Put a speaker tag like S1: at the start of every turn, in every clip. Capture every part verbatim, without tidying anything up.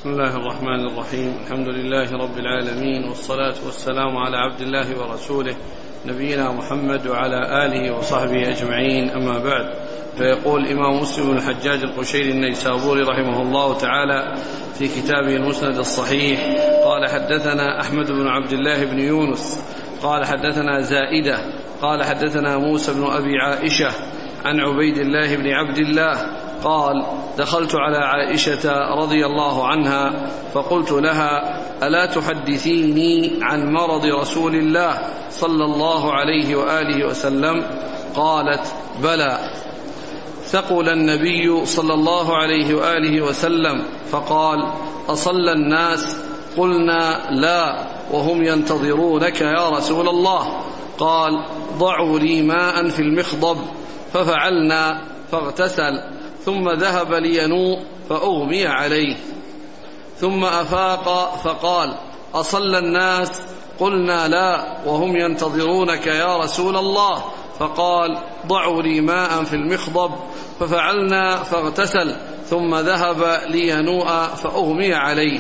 S1: بسم الله الرحمن الرحيم. الحمد لله رب العالمين، والصلاة والسلام على عبد الله ورسوله نبينا محمد وعلى آله وصحبه أجمعين، أما بعد. فيقول الإمام مسلم بن الحجاج القشيري النيسابوري رحمه الله تعالى في كتابه المسند الصحيح قال: حدثنا أحمد بن عبد الله بن يونس قال حدثنا زائدة قال حدثنا موسى بن أبي عائشة عن عبيد الله بن عبد الله قال: دخلت على عائشة رضي الله عنها فقلت لها: ألا تحدثيني عن مرض رسول الله صلى الله عليه وآله وسلم؟ قالت: بلى. ثقل النبي صلى الله عليه وآله وسلم فقال: أصلى الناس؟ قلنا: لا، وهم ينتظرونك يا رسول الله. قال: ضعوا لي ماء في المخضب، ففعلنا فاغتسل، ثم ذهب لينوء فأغمي عليه، ثم أفاق فقال: أصلى الناس؟ قلنا: لا، وهم ينتظرونك يا رسول الله. فقال: ضعوا لي ماء في المخضب، ففعلنا فاغتسل، ثم ذهب لينوء فأغمي عليه،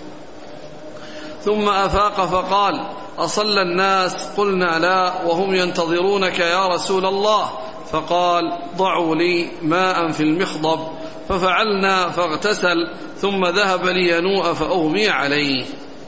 S1: ثم أفاق فقال: أصلى الناس؟ قلنا: لا، وهم ينتظرونك يا رسول الله. فقال: ضعوا لي ماء في المخضب، ففعلنا فاغتسل، ثم ذهب لينوء فأغمي عليه،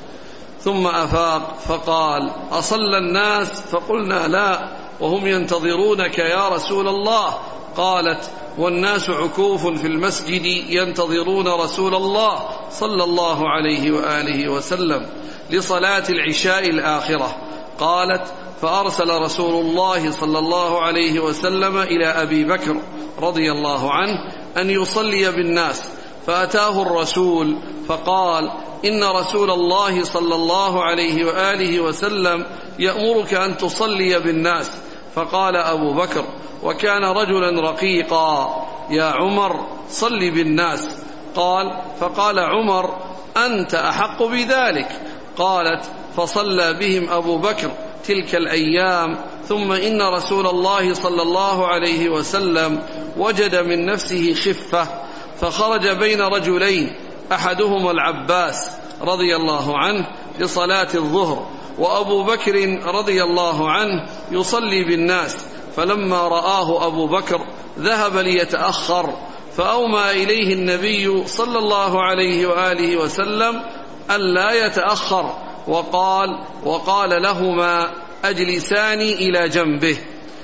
S1: ثم أفاق فقال: أصلى الناس؟ فقلنا: لا، وهم ينتظرونك يا رسول الله. قالت: والناس عكوف في المسجد ينتظرون رسول الله صلى الله عليه وآله وسلم لصلاة العشاء الآخرة. قالت: فأرسل رسول الله صلى الله عليه وسلم إلى أبي بكر رضي الله عنه أن يصلي بالناس، فأتاه الرسول فقال: إن رسول الله صلى الله عليه وآله وسلم يأمرك أن تصلي بالناس. فقال أبو بكر، وكان رجلا رقيقا: يا عمر، صل بالناس. قال: فقال عمر: أنت أحق بذلك. قالت: فصلى بهم أبو بكر تلك الأيام، ثم إن رسول الله صلى الله عليه وسلم وجد من نفسه خفة، فخرج بين رجلين، أحدهما العباس رضي الله عنه لصلاة الظهر، وأبو بكر رضي الله عنه يصلي بالناس، فلما رآه أبو بكر ذهب ليتأخر، فأومى إليه النبي صلى الله عليه وآله وسلم ألا يتأخر، وقال وقال لهما: أجلساني إلى جنبه.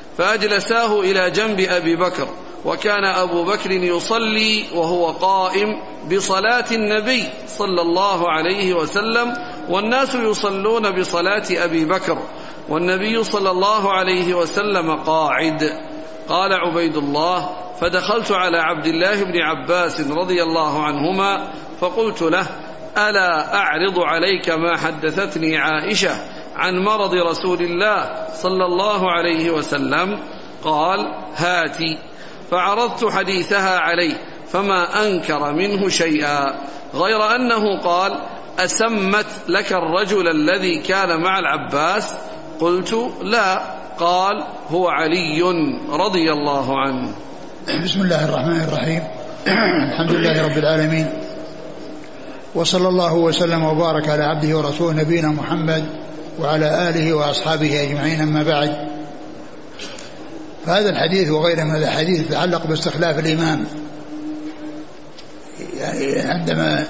S1: فأجلساه إلى جنب أبي بكر، وكان أبو بكر يصلي وهو قائم بصلاة النبي صلى الله عليه وسلم، والناس يصلون بصلاة أبي بكر، والنبي صلى الله عليه وسلم قاعد. قال عبيد الله: فدخلت على عبد الله بن عباس رضي الله عنهما فقلت له: ألا أعرض عليك ما حدثتني عائشة عن مرض رسول الله صلى الله عليه وسلم؟ قال: هاتي. فعرضت حديثها عليه فما أنكر منه شيئا، غير أنه قال: أسمت لك الرجل الذي كان مع العباس؟ قلت: لا. قال: هو علي رضي الله عنه.
S2: بسم الله الرحمن الرحيم. الحمد لله رب العالمين، وصلى الله وسلم وبارك على عبده ورسوله نبينا محمد وعلى آله وأصحابه أجمعين، أما بعد. فهذا الحديث وغيره من الحديث يتعلق باستخلاف الإمام، يعني عندما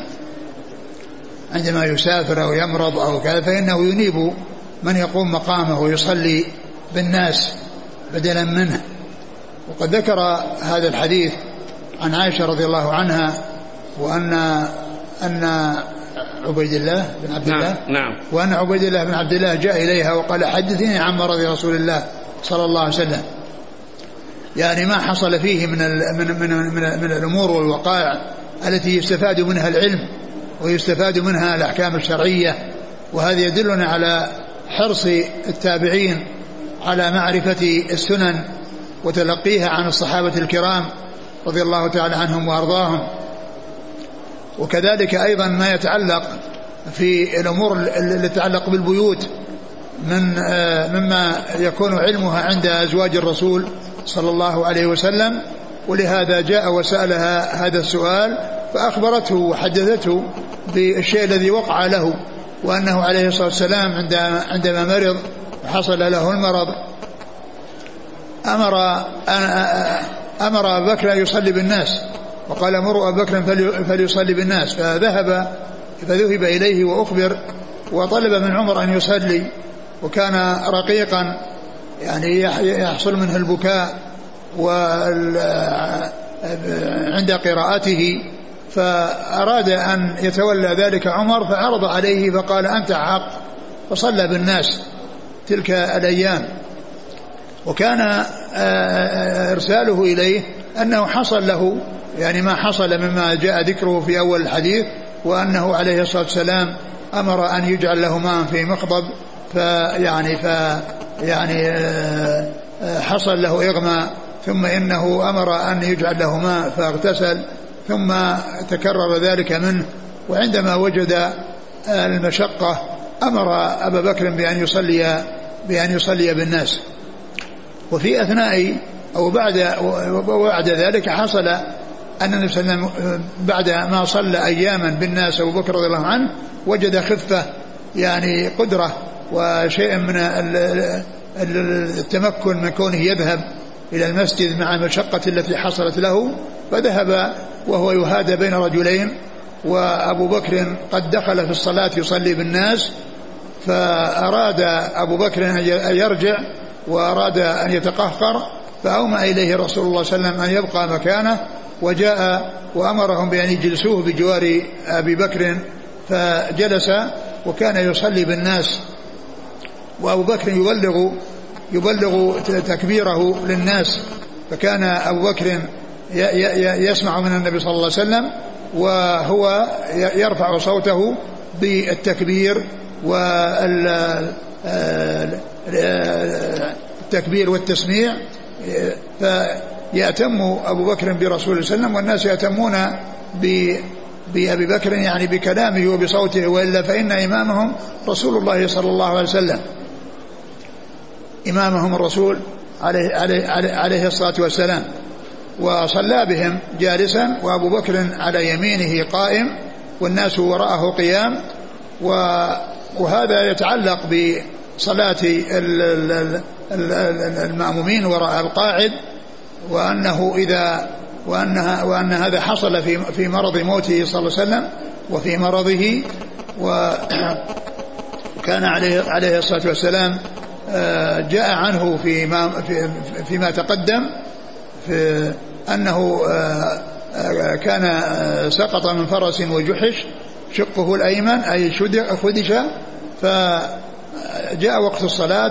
S2: عندما يسافر أو يمرض أو كذا، فإنه ينيب من يقوم مقامه ويصلي بالناس بدلا منه. وقد ذكر هذا الحديث عن عائشة رضي الله عنها، وأن أن عبيد الله بن عبد الله
S1: نعم, نعم
S2: وأن عبيد الله بن عبد الله جاء إليها وقال: حدثيني عن مرض رسول الله صلى الله عليه وسلم، يعني ما حصل فيه من من من, من, من الأمور والوقائع التي يستفاد منها العلم ويستفاد منها الأحكام الشرعية. وهذا يدلنا على حرص التابعين على معرفة السنن وتلقيها عن الصحابة الكرام رضي الله تعالى عنهم وأرضاهم. وكذلك أيضا ما يتعلق في الأمور التي تتعلق بالبيوت من مما يكون علمها عند أزواج الرسول صلى الله عليه وسلم، ولهذا جاء وسألها هذا السؤال فأخبرته وحدثته بالشيء الذي وقع له، وأنه عليه الصلاة والسلام عندما مرض وحصل له المرض أمر أمر أبا بكر أن يصلي بالناس، وقال مروا أبا بكر فليصلي بالناس، فذهب فذهب إليه وأخبر وطلب من عمر أن يصلي، وكان رقيقا يعني يحصل منه البكاء عند قراءته، فأراد أن يتولى ذلك عمر فعرض عليه فقال أنت حق، فصلى بالناس تلك الأيام. وكان إرساله إليه أنه حصل له يعني ما حصل مما جاء ذكره في أول الحديث، وأنه عليه الصلاة والسلام أمر أن يجعل له ماء في مخضب، فيعني ف يعني حصل له إغماء، ثم إنه أمر أن يجعل له ماء فاغتسل، ثم تكرر ذلك منه، وعندما وجد المشقة أمر أبا بكر بأن يصلي بأن يصلي بالناس. وفي أثناء أو بعد وبعد ذلك حصل أن النبي صلى الله عليه وسلم بعد ما صلى أياما بالناس أبو بكر رضي الله عنه وجد خفة يعني قدرة وشيء من التمكن من كونه يذهب إلى المسجد مع المشقة التي حصلت له، فذهب وهو يهادى بين رجلين، وأبو بكر قد دخل في الصلاة يصلي بالناس، فأراد أبو بكر أن يرجع وأراد أن يتقهقر، فأومأ إليه رسول الله صلى الله عليه وسلم أن يبقى مكانه، وجاء وأمرهم بأن يجلسوه بجوار أبي بكر، فجلس وكان يصلي بالناس، وأبو بكر يبلغ يبلغ تكبيره للناس، فكان أبو بكر يسمع من النبي صلى الله عليه وسلم وهو يرفع صوته بالتكبير والتكبير والتسميع، فيأتم أبو بكر برسول الله صلى الله عليه وسلم، والناس يأتمون بأبي بكر يعني بكلامه وبصوته، وإلا فإن إمامهم رسول الله صلى الله عليه وسلم، إمامهم الرسول عليه, عليه, عليه, عليه الصلاة والسلام. وصلى بهم جالسا وأبو بكر على يمينه قائم والناس وراءه قيام، وهذا يتعلق بصلاة المأمومين وراء القاعد، وأنه إذا وأنها وأن هذا حصل في في مرض موته صلى الله عليه وسلم وفي مرضه، وكان عليه عليه الصلاة والسلام جاء عنه فيما فيما تقدم في أنه كان سقط من فرس وجحش شقه الأيمن أي خدش، فجاء وقت الصلاة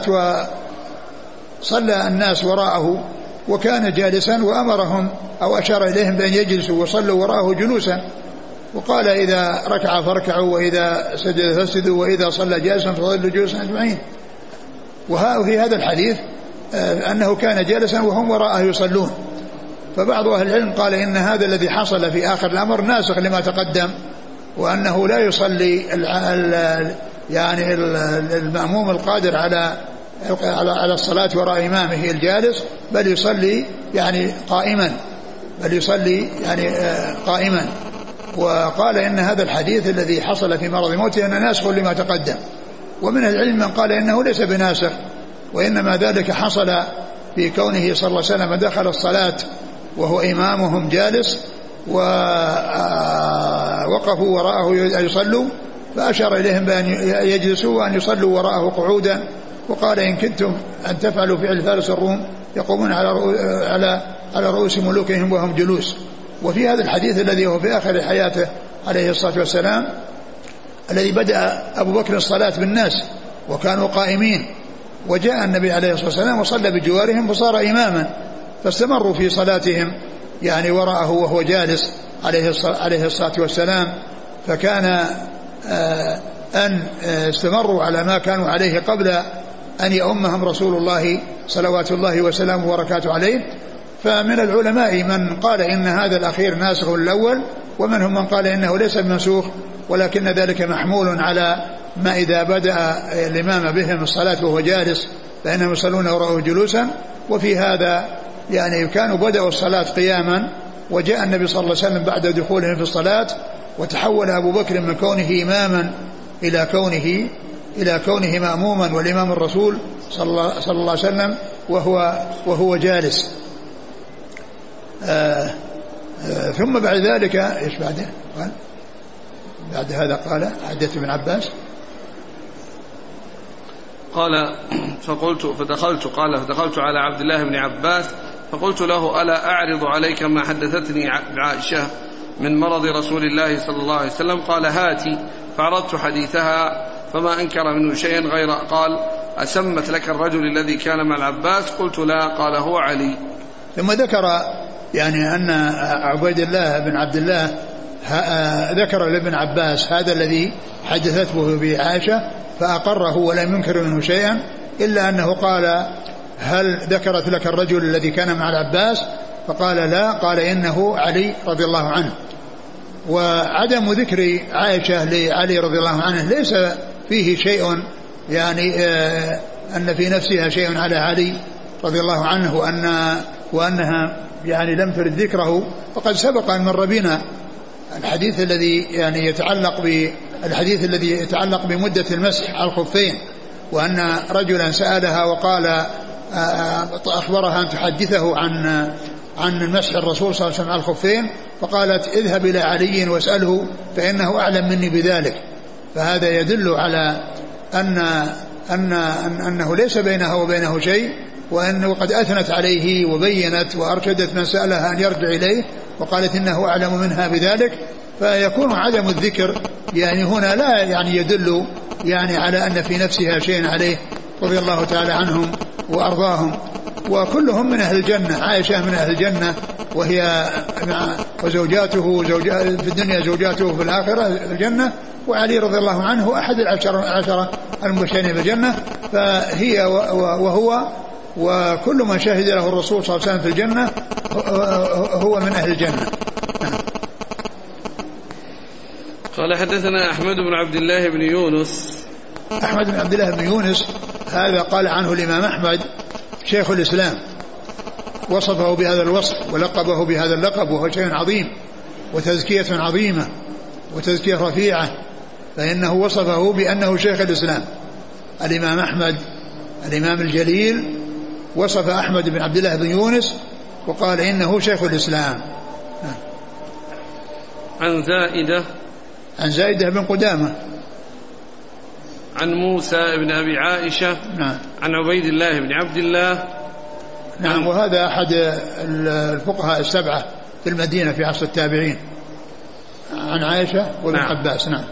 S2: وصلى الناس وراءه وكان جالسا، وأمرهم أو أشار إليهم بأن يجلسوا وصلوا وراءه جلوسا، وقال إذا ركع فاركعوا وإذا سجد فاسجدوا وإذا صلى جالسا فصلوا جلوسا أجمعين. وفي هذا الحديث أنه كان جالسا وهم وراءه يصلون، فبعض أهل العلم قال إن هذا الذي حصل في آخر الأمر ناسخ لما تقدم، وأنه لا يصلي يعني المأموم القادر على على الصلاة وراء إمامه الجالس، بل يصلي يعني قائما بل يصلي يعني قائما. وقال إن هذا الحديث الذي حصل في مرض موته أنه ناسخ لما تقدم، ومن العلم من قال إنه ليس بناسخ، وإنما ذلك حصل في كونه صلى الله عليه وسلم دخل الصلاة وهو إمامهم جالس ووقفوا وراءه يصلوا، فأشار إليهم بأن يجلسوا وأن يصلوا وراءه قعودا، وقال إن كنتم أن تفعلوا فعل فارس الروم يقومون على على على رؤوس ملوكهم وهم جلوس. وفي هذا الحديث الذي هو في آخر حياته عليه الصلاة والسلام الذي بدأ أبو بكر الصلاة بالناس وكانوا قائمين، وجاء النبي عليه الصلاة والسلام وصلى بجوارهم فصار إماما، فاستمروا في صلاتهم يعني وراءه وهو جالس عليه الصلاة والسلام، فكان أن استمروا على ما كانوا عليه قبل أن يؤمهم رسول الله صلوات الله وسلامه وبركاته عليه. فمن العلماء من قال إن هذا الأخير ناسخ الأول، ومنهم من قال إنه ليس بمنسوخ، ولكن ذلك محمول على ما إذا بدأ الإمام بهم الصلاة وهو جالس فإنهم يصلون وراءه جلوسا. وفي هذا يعني كانوا بدأوا الصلاة قياما وجاء النبي صلى الله عليه وسلم بعد دخولهم في الصلاة، وتحول أبو بكر من كونه إماما إلى كونه إلى كونه مأموما والإمام الرسول صلى الله, صلى الله عليه وسلم وهو وهو جالس. آآ آآ ثم بعد ذلك إيش بعده؟ قال بعد هذا قال حدث ابن عباس
S1: قال فقلت فدخلت قال فدخلت على عبد الله بن عباس فقلت له: ألا أعرض عليك ما حدثتني عائشة من مرض رسول الله صلى الله عليه وسلم؟ قال: هاتي. فعرضت حديثها فما أنكر منه شيئا غير قال: أسمت لك الرجل الذي كان مع العباس؟ قلت: لا. قال: هو علي.
S2: ثم ذكر يعني أن عبيد الله بن عبد الله ذكر لابن عباس هذا الذي حدثته بعائشة فأقره ولم ينكر منه شيئا، إلا أنه قال: هل ذكرت لك الرجل الذي كان مع العباس؟ فقال: لا. قال: إنه علي رضي الله عنه. وعدم ذكر عائشة لعلي رضي الله عنه ليس فيه شيء يعني آه أن في نفسها شيء على علي رضي الله عنه وأن وأنها يعني لم ترد ذكره. وقد سبق أن مر بنا الحديث الذي يعني يتعلق بالحديث الذي يتعلق بمدة المسح على الخفين، وأن رجلا سألها وقال أخبرها أن تحدثه عن عن المسح الرسول صلى الله عليه وسلم على الخفين، فقالت: اذهب إلى علي واسأله فإنه أعلم مني بذلك. فهذا يدل على أن أن أنه ليس بينها وبينه شيء، وأنه قد أثنت عليه وبينت وأرشدت من سألها أن يرجع إليه وقالت إنه أعلم منها بذلك. فيكون عدم الذكر يعني هنا لا يعني يدل يعني على أن في نفسها شيء عليه رضي الله تعالى عنهم وأرضاهم. وكلهم من أهل الجنة، عائشة من أهل الجنة وهي وزوجاته زوجا في الدنيا زوجاته في الآخرة في الجنة، وعلي رضي الله عنه أحد العشرة المبشرين بالجنة، فهي وهو وكل من شهد له الرسول صلى الله عليه وسلم في الجنة هو من أهل الجنة.
S1: قال: حدثنا أحمد بن عبد الله بن يونس.
S2: أحمد بن عبد الله بن يونس هذا قال عنه الإمام أحمد شيخ الإسلام، وصفه بهذا الوصف ولقبه بهذا اللقب، وهو شيء عظيم وتزكية عظيمة وتزكية رفيعة، فإنه وصفه بأنه شيخ الإسلام. الإمام أحمد الإمام الجليل وصف أحمد بن عبد الله بن يونس وقال إنه شيخ الإسلام.
S1: عن زائدة
S2: عن زائدة بن قدامة
S1: عن موسى بن أبي عائشة
S2: نعم.
S1: عن عبيد الله بن عبد الله
S2: نعم. وهذا أحد الفقهاء السبعة في المدينة في عصر التابعين، عن عائشة وابن نعم. عباس. نعم.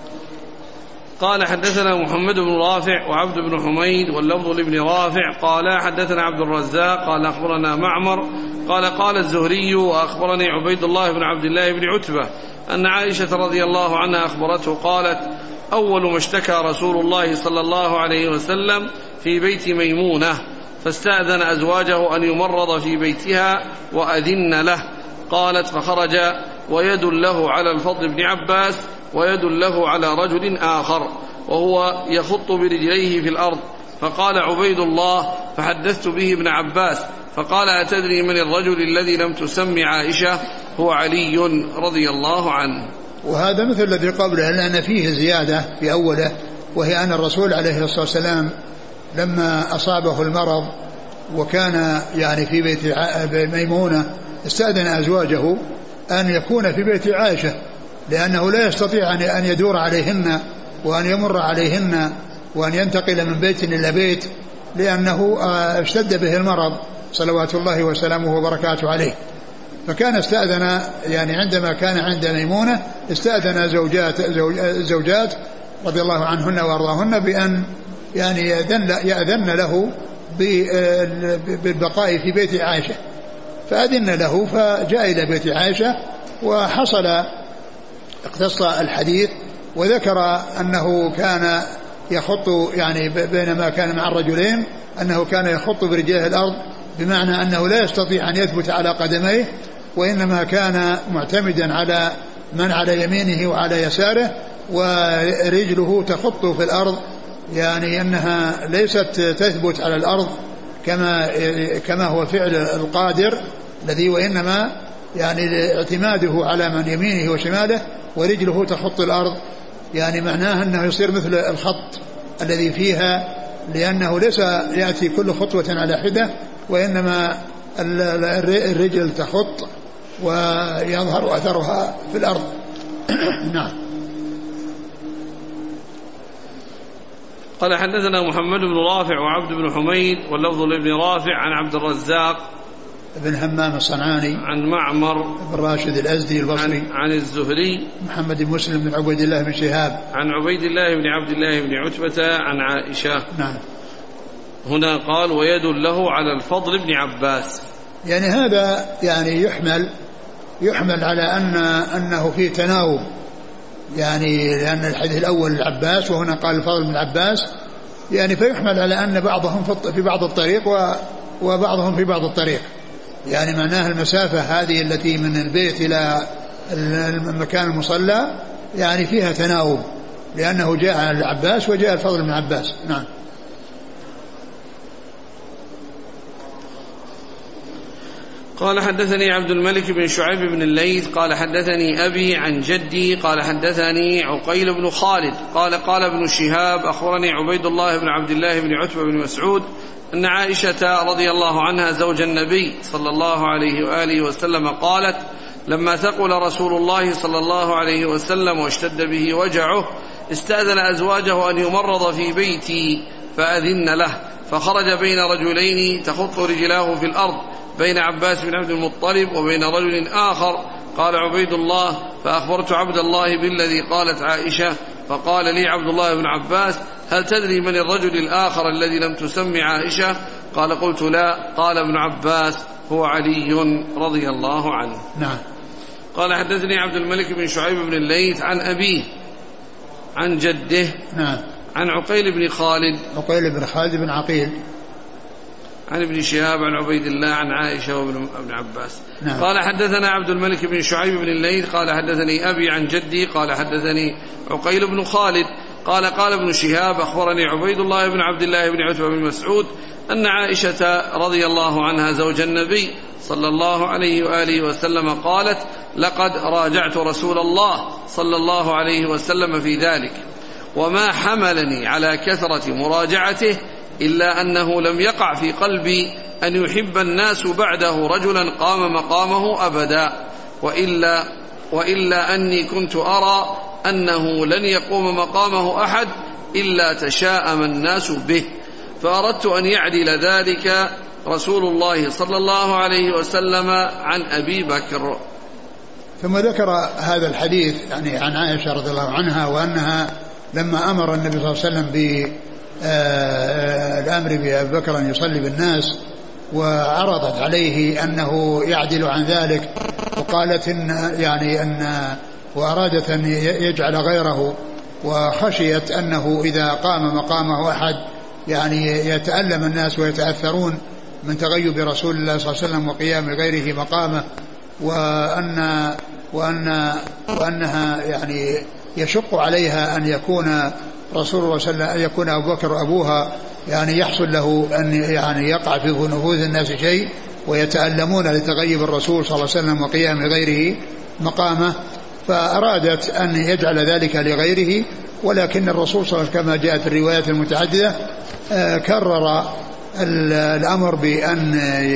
S1: قال: حدثنا محمد بن رافع وعبد بن حميد واللفظ لابن رافع قال: حدثنا عبد الرزاق قال: أخبرنا معمر قال: قال الزهري وأخبرني عبيد الله بن عبد الله بن عتبة أن عائشة رضي الله عنها أخبرته قالت: أول ما اشتكى رسول الله صلى الله عليه وسلم في بيت ميمونة فاستأذن أزواجه أن يمرض في بيتها وأذن له. قالت: فخرج ويد له على الفضل بن عباس ويد له على رجل آخر وهو يخط برجليه في الأرض، فقال عبيد الله فحدثت به ابن عباس فقال: أتدري من الرجل الذي لم تسمي عائشة؟ هو علي رضي الله عنه.
S2: وهذا مثل الذي قبله، لأن فيه زيادة في أوله، وهي أن الرسول عليه الصلاة والسلام لما أصابه المرض وكان يعني في بيت ميمونة استأذن أزواجه أن يكون في بيت عائشة، لأنه لا يستطيع أن يدور عليهن وأن يمر عليهن وأن ينتقل من بيت إلى بيت، لأنه اشتد به المرض صلوات الله وسلامه وبركاته عليه. فكان استأذن يعني عندما كان عند ميمونة استأذن زوجات زوجات رضي الله عنهن وأرضاهن بأن يعني يأذن له بالبقاء في بيت عائشة، فأذن له فجاء إلى بيت عائشة. وحصل اقتص الحديث وذكر أنه كان يخط يعني بينما كان مع الرجلين أنه كان يخط برجله الأرض، بمعنى أنه لا يستطيع أن يثبت على قدميه، وإنما كان معتمدا على من على يمينه وعلى يساره، ورجله تخط في الأرض، يعني أنها ليست تثبت على الأرض كما كما هو فعل القادر الذي، وإنما يعني اعتماده على من يمينه وشماله ورجله تخط الأرض، يعني معناه أنه يصير مثل الخط الذي فيها، لأنه ليس يأتي كل خطوة على حدة، وإنما الرجل تخط ويظهر أثرها في الأرض. نعم.
S1: قال حدثنا محمد بن رافع وعبد بن حميد واللفظ لابن رافع عن عبد الرزاق
S2: بن همام الصنعاني
S1: عن معمر
S2: بن راشد الأزدي البصري
S1: عن, عن الزهري
S2: محمد بن مسلم بن عبيد الله بن شهاب
S1: عن عبيد الله بن عبد الله بن عتبة عن عائشة.
S2: نعم.
S1: هنا قال ويد له على الفضل بن عباس،
S2: يعني هذا يعني يحمل يحمل على أن أنه في تناوب، يعني لأن الحديث الأول العباس وهنا قال الفضل بن عباس، يعني فيحمل على أن بعضهم في بعض الطريق وبعضهم في بعض الطريق، يعني معناها المسافة هذه التي من البيت إلى المكان المصلى يعني فيها تناوب، لأنه جاء العباس وجاء الفضل بن عباس. نعم.
S1: قال حدثني عبد الملك بن شعيب بن الليث قال حدثني أبي عن جدي قال حدثني عقيل بن خالد قال قال ابن شهاب أخبرني عبيد الله بن عبد الله بن عتبة بن مسعود أن عائشة رضي الله عنها زوج النبي صلى الله عليه وآله وسلم قالت لما ثقل رسول الله صلى الله عليه وسلم واشتد به وجعه استأذن أزواجه أن يمرض في بيتي فأذن له، فخرج بين رجلين تخط رجلاه في الأرض بين عباس بن عبد المطلب وبين رجل آخر. قال عبيد الله فأخبرت عبد الله بالذي قالت عائشة، فقال لي عبد الله بن عباس هل تدري من الرجل الآخر الذي لم تسمي عائشة؟ قال قلت لا. قال ابن عباس هو علي رضي الله عنه.
S2: نعم.
S1: قال حدثني عبد الملك بن شعيب بن الليث عن أبيه عن جده.
S2: نعم.
S1: عن عقيل بن خالد
S2: عقيل بن خالد بن عقيل
S1: عن ابن شهاب عن عبيد الله عن عائشة وابن عباس.
S2: نعم.
S1: قال حدثنا عبد الملك بن شعيب بن الليث قال حدثني أبي عن جدي قال حدثني عقيل بن خالد قال قال ابن شهاب أخبرني عبيد الله بن عبد الله بن عتبة بن مسعود أن عائشة رضي الله عنها زوج النبي صلى الله عليه وآله وسلم قالت لقد راجعت رسول الله صلى الله عليه وسلم في ذلك، وما حملني على كثرة مراجعته إلا أنه لم يقع في قلبي أن يحب الناس بعده رجلا قام مقامه أبدا، وإلا, وإلا أني كنت أرى أنه لن يقوم مقامه أحد إلا تشاءم الناس به، فأردت أن يعدل ذلك رسول الله صلى الله عليه وسلم عن أبي بكر.
S2: ثم ذكر هذا الحديث يعني عن عائشة رضي الله عنها، وأنها لما أمر النبي صلى الله عليه وسلم بالأمر بأبي بكر أن يصلي بالناس وعرضت عليه أنه يعدل عن ذلك، وقالت إن يعني أن وأرادت أن يجعل غيره، وخشيت أنه إذا قام مقامه أحد يعني يتألم الناس ويتأثرون من تغيب رسول الله صلى الله عليه وسلم وقيام غيره مقامه، وأن وأن وأنها يعني يشق عليها أن يكون رسول الله صلى الله عليه وسلم، أن يكون أبو بكر أبوها يعني يحصل له أن يعني يقع في نفوذ الناس شيء ويتألمون لتغيب الرسول صلى الله عليه وسلم وقيام غيره مقامه، فأرادت أن يجعل ذلك لغيره. ولكن الرسول صلى الله عليه وسلم كما جاءت في الروايات المتعددة كرر الأمر بأن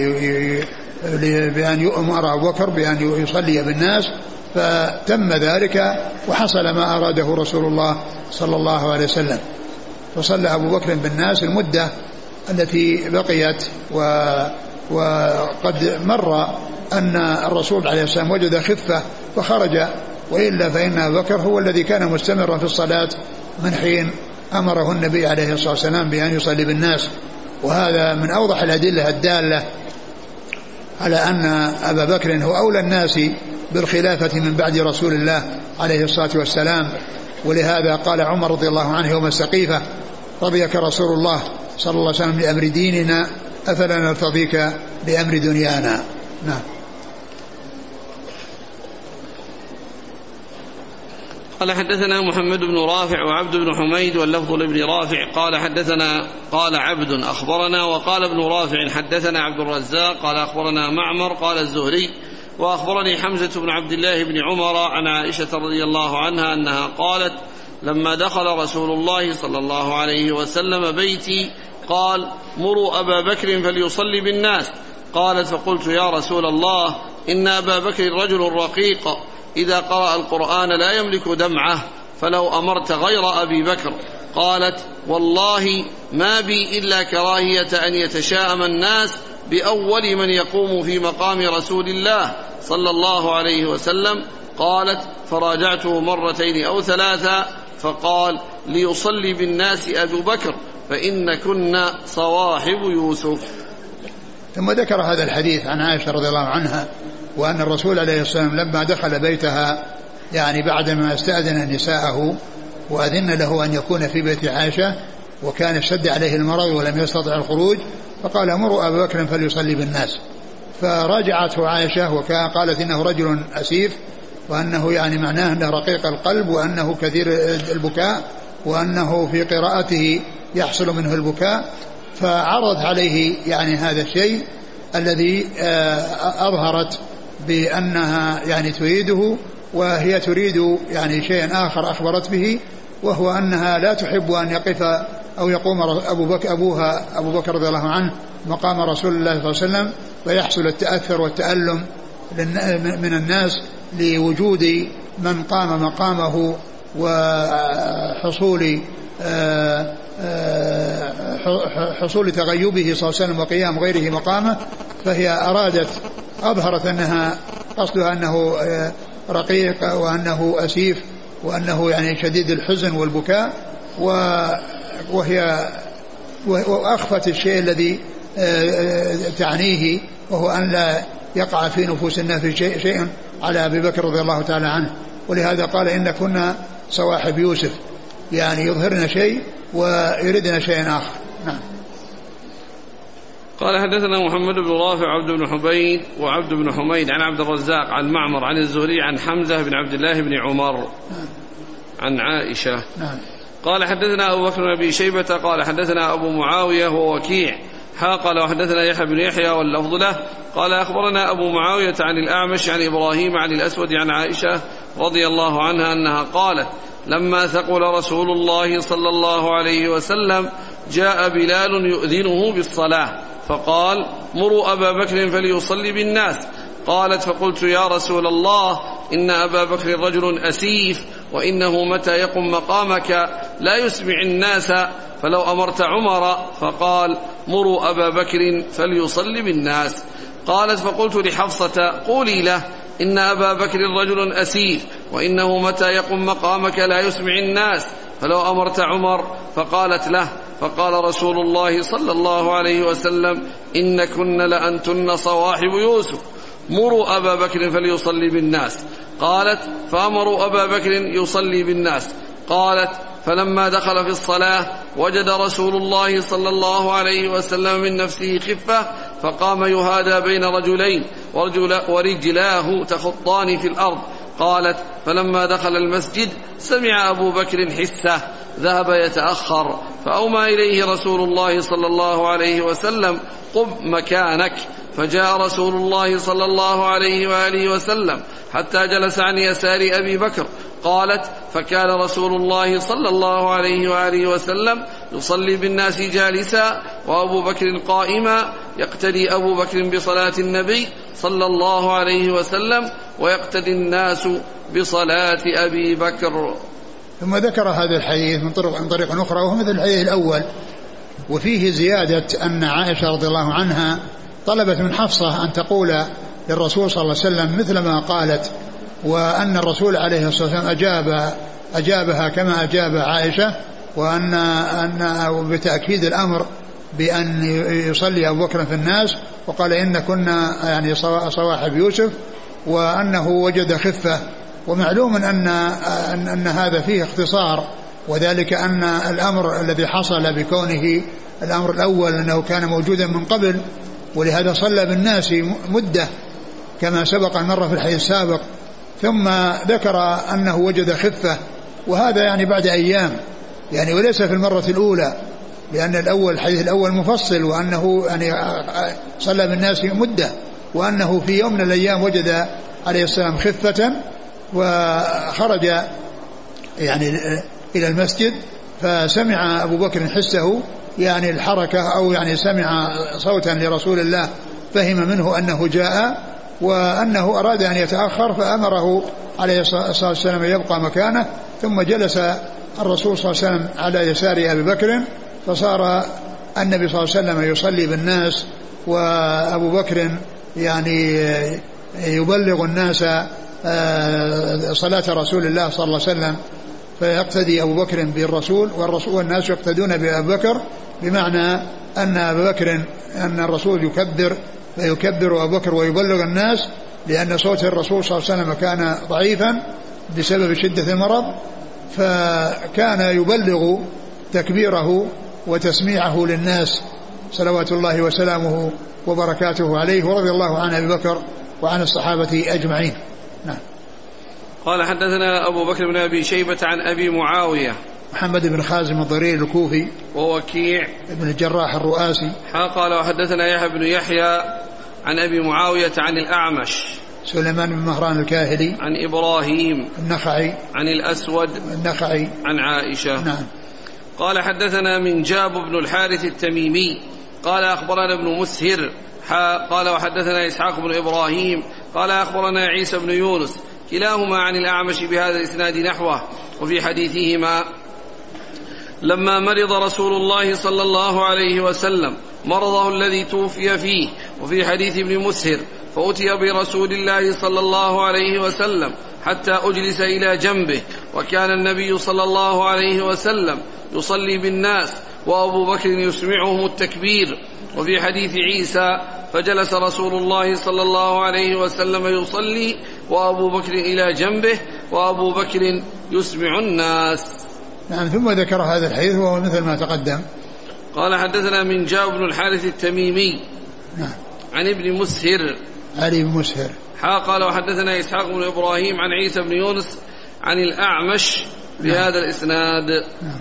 S2: بأن يؤمر أبو بكر بأن يصلي بالناس، فتم ذلك وحصل ما أراده رسول الله صلى الله عليه وسلم، فصلى أبو بكر بالناس المدة التي بقيت. و وقد مر أن الرسول عليه السلام وجد خفة فخرج، وإلا فإن أبو بكر هو الذي كان مستمرا في الصلاة من حين أمره النبي عليه الصلاة والسلام بأن يصلي بالناس. وهذا من أوضح الأدلة الدالة على أن أبا بكر هو أولى الناس بالخلافة من بعد رسول الله عليه الصلاة والسلام. ولهذا قال عمر رضي الله عنه يوم السقيفة رضيك رسول الله صلى الله عليه وسلم لأمر ديننا أفلا نرتضيك لأمر دنيانا. نعم.
S1: قال حدثنا محمد بن رافع وعبد بن حميد واللفظ لابن رافع قال حدثنا قال عبد أخبرنا، وقال ابن رافع حدثنا عبد الرزاق قال أخبرنا معمر قال الزهري وأخبرني حمزة بن عبد الله بن عمر عن عائشة رضي الله عنها أنها قالت لما دخل رسول الله صلى الله عليه وسلم بيتي قال مروا أبا بكر فليصلي بالناس. قالت فقلت يا رسول الله إن أبا بكر رجل رقيق إذا قرأ القرآن لا يملك دمعه فلو أمرت غير أبي بكر. قالت والله ما بي إلا كراهية أن يتشاءم الناس بأول من يقوم في مقام رسول الله صلى الله عليه وسلم. قالت فراجعته مرتين أو ثلاثا فقال ليصلي بالناس أبو بكر فإن كنا صواحب يوسف.
S2: ثم ذكر هذا الحديث عن عائشة رضي الله عنها وأن الرسول عليه الصلاة والسلام لما دخل بيتها يعني بعدما استأذن نساءه وأذن له أن يكون في بيت عائشة وكان اشتد عليه المرض ولم يستطع الخروج فقال مروا أبا بكر فليصلي بالناس. فراجعته عائشة وقالت إنه رجل أسيف وأنه يعني معناه أنه رقيق القلب وأنه كثير البكاء وأنه في قراءته يحصل منه البكاء. فعرض عليه يعني هذا الشيء الذي أظهرت بأنها يعني تريده وهي تريد يعني شيئا آخر أخبرت به وهو أنها لا تحب أن يقف أو يقوم أبو بكر أبوها أبو بكر رضي الله عنه مقام رسول الله صلى الله عليه وسلم فيحصل التأثر والتألم من الناس لوجود من قام مقامه وحصول حصول تغيبه صلى الله عليه وسلم وقيام غيره مقامه. فهي أرادت أظهرت أنها قصدها أنه رقيق وأنه أسيف وأنه يعني شديد الحزن والبكاء وهي وأخفت الشيء الذي تعنيه وهو أن لا يقع في نفوس الناس شيء, شيء على أبي بكر رضي الله تعالى عنه. ولهذا قال إن كنا صواحب يوسف يعني يظهرنا شيء ويردنا شيء آخر. نعم.
S1: قال حدثنا محمد بن رافع عبد بن حميد وعبد بن حميد عن عبد الرزاق عن معمر عن الزهري عن حمزة بن عبد الله بن عمر نعم. عن عائشة نعم. قال حدثنا أبو بكر بن أبي شيبة قال حدثنا أبو معاوية ووكيع قال وحدثنا يحيى بن يحيى واللفظ له قال أخبرنا أبو معاوية عن الأعمش عن إبراهيم عن الأسود عن عائشة رضي الله عنها أنها قالت لما ثقل رسول الله صلى الله عليه وسلم جاء بلال يؤذنه بالصلاة فقال مروا أبا بكر فليصلي بالناس. قالت فقلت يا رسول الله إن أبا بكر رجل أسيف وإنه متى يقم مقامك لا يسمع الناس فلو أمرت عمر. فقال مروا أبا بكر فليصلي بالناس. قالت فقلت لحفصة قولي له إن أبا بكر رجل أسيف وإنه متى يقم مقامك لا يسمع الناس فلو أمرت عمر. فقالت له فقال رسول الله صلى الله عليه وسلم إن كن لأنتن صواحب يوسف مروا أبا بكر فليصلي بالناس. قالت فأمروا أبا بكر يصلي بالناس. قالت فلما دخل في الصلاة وجد رسول الله صلى الله عليه وسلم من نفسه خفة فقام يهادى بين رجلين ورجلاه تخطان في الأرض. قالت فلما دخل المسجد سمع أبو بكر حسه ذهب يتأخر فأومى إليه رسول الله صلى الله عليه وسلم قم مكانك. فجاء رسول الله صلى الله عليه وآله وسلم حتى جلس عن يسار أبي بكر. قالت فكان رسول الله صلى الله عليه وآله وسلم يصلي بالناس جالسا وأبو بكر قائما يقتدي أبو بكر بصلاة النبي صلى الله عليه وسلم ويقتدي الناس بصلاة أبي بكر.
S2: ثم ذكر هذا الحديث من طرق, من طريق أخرى وهو مثل الحديث الأول وفيه زيادة أن عائشة رضي الله عنها طلبت من حفصة أن تقول للرسول صلى الله عليه وسلم مثل ما قالت وأن الرسول عليه الصلاة والسلام أجاب أجابها كما أجاب عائشة وأن أن بتأكيد الأمر بأن يصلي أبو بكر في الناس وقال إن كنا يعني صواحب يوسف وأنه وجد خفة. ومعلوم أن, أن, أن هذا فيه اختصار وذلك أن الأمر الذي حصل بكونه الأمر الأول أنه كان موجودا من قبل ولهذا صلى بالناس مدة كما سبق المرة في الحديث السابق ثم ذكر أنه وجد خفة وهذا يعني بعد أيام يعني وليس في المرة الأولى لأن الأول الحديث الأول مفصل وأنه يعني صلى بالناس مدة وأنه في يوم من الأيام وجد عليه السلام خفة وخرج يعني إلى المسجد فسمع أبو بكر حسه يعني الحركة أو يعني سمع صوتا لرسول الله فهم منه أنه جاء وأنه أراد أن يتأخر فأمره عليه الصلاة والسلام يبقى مكانه ثم جلس الرسول صلى الله عليه وسلم على يسار أبي بكر فصار النبي صلى الله عليه وسلم يصلي بالناس وأبو بكر يعني يبلغ الناس صلاة رسول الله صلى الله عليه وسلم فيقتدي أبو بكر بالرسول والرسول والناس يقتدون بأبي بكر بمعنى أن أبي بكر أن الرسول يكبر فيكبر أبو بكر ويبلغ الناس لأن صوت الرسول صلى الله عليه وسلم كان ضعيفا بسبب شدة المرض فكان يبلغ تكبيره وتسميعه للناس صلوات الله وسلامه وبركاته عليه ورضي الله عن أبي بكر وعن الصحابة أجمعين. نعم.
S1: قال حدثنا أبو بكر بن أبي شيبة عن أبي معاوية
S2: محمد بن خازم الضرير الكوفي
S1: ووكيع
S2: بن الجراح الرؤاسي.
S1: قال وحدثنا يحيى بن يحيى عن أبي معاوية عن الأعمش
S2: سليمان بن مهران الكاهلي
S1: عن إبراهيم
S2: النخعي
S1: عن الأسود
S2: النخعي
S1: عن عائشة.
S2: نعم.
S1: قال حدثنا من جاب بن الحارث التميمي قال أخبرنا ابن مسهر قال وحدثنا إسحاق بن إبراهيم قال أخبرنا عيسى بن يونس كلاهما عن الأعمش بهذا الإسناد نحوه. وفي حديثهما لما مرض رسول الله صلى الله عليه وسلم مرضه الذي توفي فيه. وفي حديث ابن مسهر فأتي برسول الله صلى الله عليه وسلم حتى أجلس إلى جنبه وكان النبي صلى الله عليه وسلم يصلي بالناس وأبو بكر يسمعهم التكبير. وفي حديث عيسى فجلس رسول الله صلى الله عليه وسلم يصلي وأبو بكر إلى جنبه وأبو بكر يسمع الناس.
S2: نعم. ثم ذكر هذا الحديث وهو مثل ما تقدم.
S1: قال حدثنا من جاب بن الحارث التميمي
S2: نعم.
S1: عن ابن مسهر
S2: علي بن مسهر
S1: قال وحدثنا إسحاق بن إبراهيم عن عيسى بن يونس عن الأعمش بهذا نعم. الإسناد.
S2: نعم.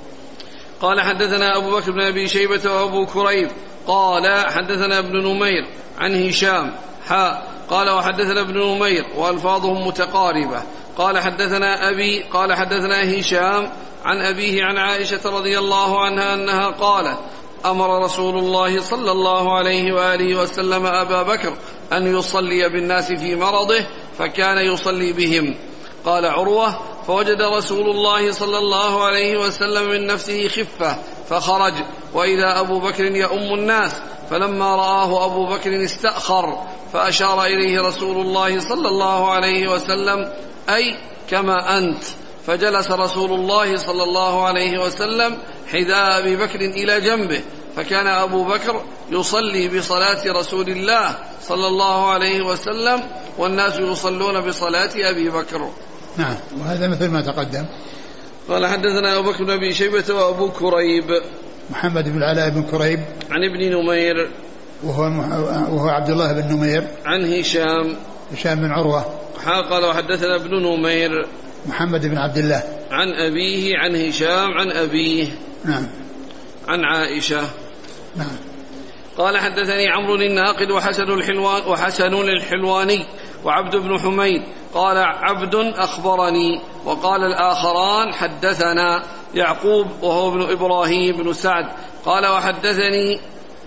S1: قال حدثنا أبو بكر بن أبي شيبة وأبو كريب قال حدثنا ابن نمير عن هشام حا قال وحدثنا ابن نمير وألفاظهم متقاربة قال حدثنا أبي قال حدثنا هشام عن أبيه عن عائشة رضي الله عنها أنها قالت أمر رسول الله صلى الله عليه وآله وسلم أبا بكر أن يصلي بالناس في مرضه فكان يصلي بهم. قال عروة فوجد رسول الله صلى الله عليه وسلم من نفسه خفة فخرج وإذا أبو بكر يؤم الناس فلما رآه أبو بكر استأخر فأشار إليه رسول الله صلى الله عليه وسلم أي كما أنت فجلس رسول الله صلى الله عليه وسلم حذاء أبي بكر إلى جنبه فكان أبو بكر يصلي بصلاة رسول الله صلى الله عليه وسلم والناس يصلون بصلاة أبي بكر.
S2: نعم. وهذا مثل ما تقدم.
S1: قال حدثنا أبو بكر بن أبي شيبة وأبو كريب
S2: محمد بن العلاء بن كريب
S1: عن ابن نمير
S2: وهو, وهو عبد الله بن نمير
S1: عن هشام
S2: هشام بن عروة
S1: قال وحدثنا ابن نمير
S2: محمد بن عبد الله
S1: عن أبيه عن هشام عن أبيه
S2: نعم
S1: عن عائشة.
S2: نعم.
S1: قال حدثني عمرو الناقد وحسن الحلوان وحسن الحلواني وعبد بن حميد قال عبد أخبرني وقال الآخران حدثنا يعقوب وهو ابن إبراهيم بن سعد قال وحدثني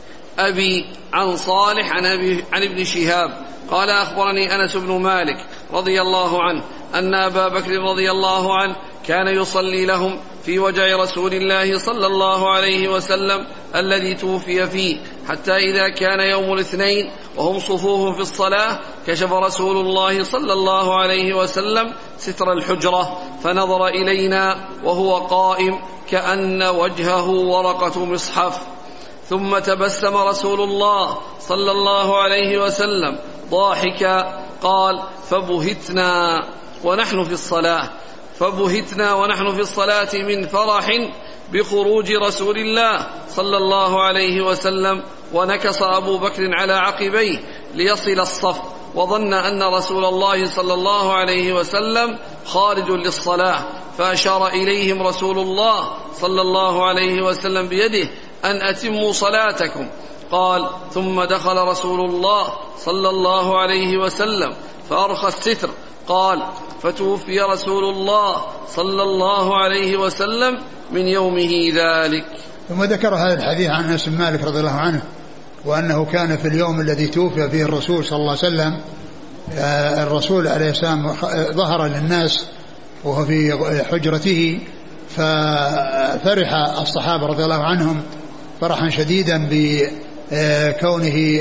S1: أبي عن صالح عن, أبي عن ابن شهاب قال أخبرني أنس بن مالك رضي الله عنه أن أبا بكر رضي الله عنه كان يصلي لهم في وجع رسول الله صلى الله عليه وسلم الذي توفي فيه حتى إذا كان يوم الاثنين وهم صفوف في الصلاة كشف رسول الله صلى الله عليه وسلم ستر الحجرة فنظر إلينا وهو قائم كأن وجهه ورقة مصحف ثم تبسم رسول الله صلى الله عليه وسلم ضاحكا قال فبهتنا ونحن في الصلاة فبهتنا ونحن في الصلاة من فرح بخروج رسول الله صلى الله عليه وسلم ونكص أبو بكر على عقبيه ليصل الصف وظن أن رسول الله صلى الله عليه وسلم خارج للصلاة فأشار إليهم رسول الله صلى الله عليه وسلم بيده أن أتموا صلاتكم قال ثم دخل رسول الله صلى الله عليه وسلم فأرخى الستر. قال فتوفي رسول الله صلى الله عليه وسلم من يومه ذلك.
S2: ثم ذكر هذا الحديث عن أنس بن مالك رضي الله عنه وأنه كان في اليوم الذي توفي فيه الرسول صلى الله عليه وسلم الرسول عليه السلام ظهر للناس وهو في حجرته، ففرح الصحابة رضي الله عنهم فرحا شديدا بكونه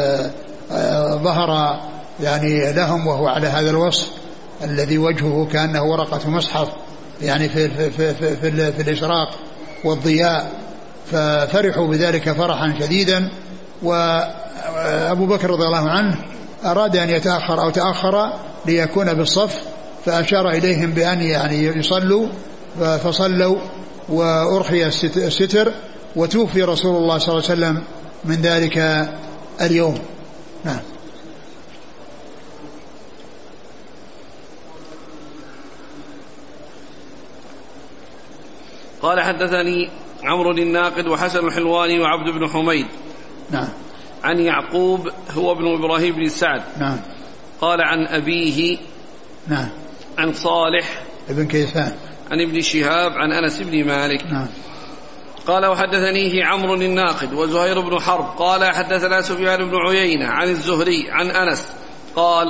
S2: ظهر يعني لهم وهو على هذا الوصف الذي وجهه كأنه ورقة مصحف يعني في, في, في, في, في, في الإشراق والضياء، ففرحوا بذلك فرحا شديدا. وأبو بكر رضي الله عنه أراد أن يتأخر أو تأخر ليكون بالصف، فأشار إليهم بأن يعني يصلوا فصلوا وأرخي الستر وتوفي رسول الله صلى الله عليه وسلم من ذلك اليوم. نعم.
S1: قال حدثني عمرو الناقد وحسن الحلواني وعبد بن حميد
S2: نعم
S1: عن يعقوب هو ابن إبراهيم بن سعد
S2: نعم
S1: قال عن أبيه
S2: نعم
S1: عن صالح
S2: ابن كيسان
S1: عن ابن شهاب عن أنس بن مالك
S2: نعم.
S1: قال وحدثنيه عمرو الناقد وزهير بن حرب قال حدثنا سفيان بن عيينة عن الزهري عن أنس قال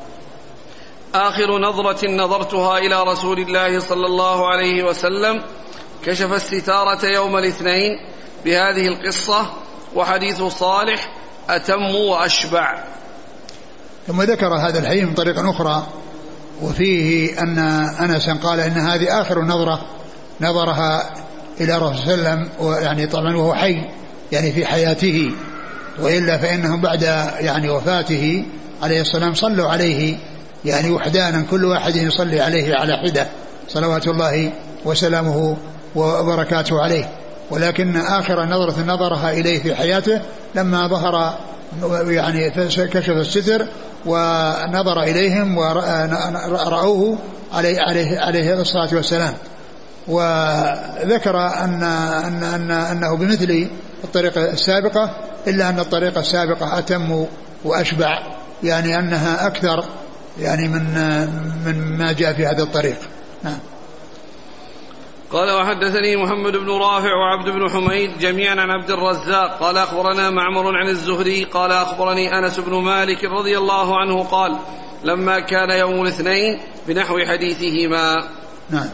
S1: آخر نظرة نظرتها إلى رسول الله صلى الله عليه وسلم كشف الستارة يوم الاثنين بهذه القصة، وحديث صالح أتم وأشبع.
S2: ثم ذكر هذا الحديث من طريق أخرى وفيه أن أنس قال إن هذه آخر نظرة نظرها إلى رسول الله صلى الله عليه وسلم، ويعني طبعا وهو حي يعني في حياته، وإلا فإنهم بعد يعني وفاته عليه السلام صلوا عليه يعني وحدانا كل واحد يصلي عليه على حدة صلوات الله وسلامه وبركاته عليه. ولكن آخر نظرة نظرها إليه في حياته لما ظهر يعني كشف الستر ونظر إليهم ورأوه عليه, عليه, عليه الصلاة والسلام. وذكر أن أن أن أنه بمثل الطريقة السابقة، إلا أن الطريقة السابقة أتم وأشبع، يعني أنها أكثر يعني من من ما جاء في هذا الطريق. نعم.
S1: قال وحدثني محمد بن رافع وعبد بن حميد جميعا عن عبد الرزاق قال أخبرنا معمر عن الزهري قال أخبرني أنس بن مالك رضي الله عنه قال لما كان يوم الاثنين بنحو حديثهما.
S2: نعم.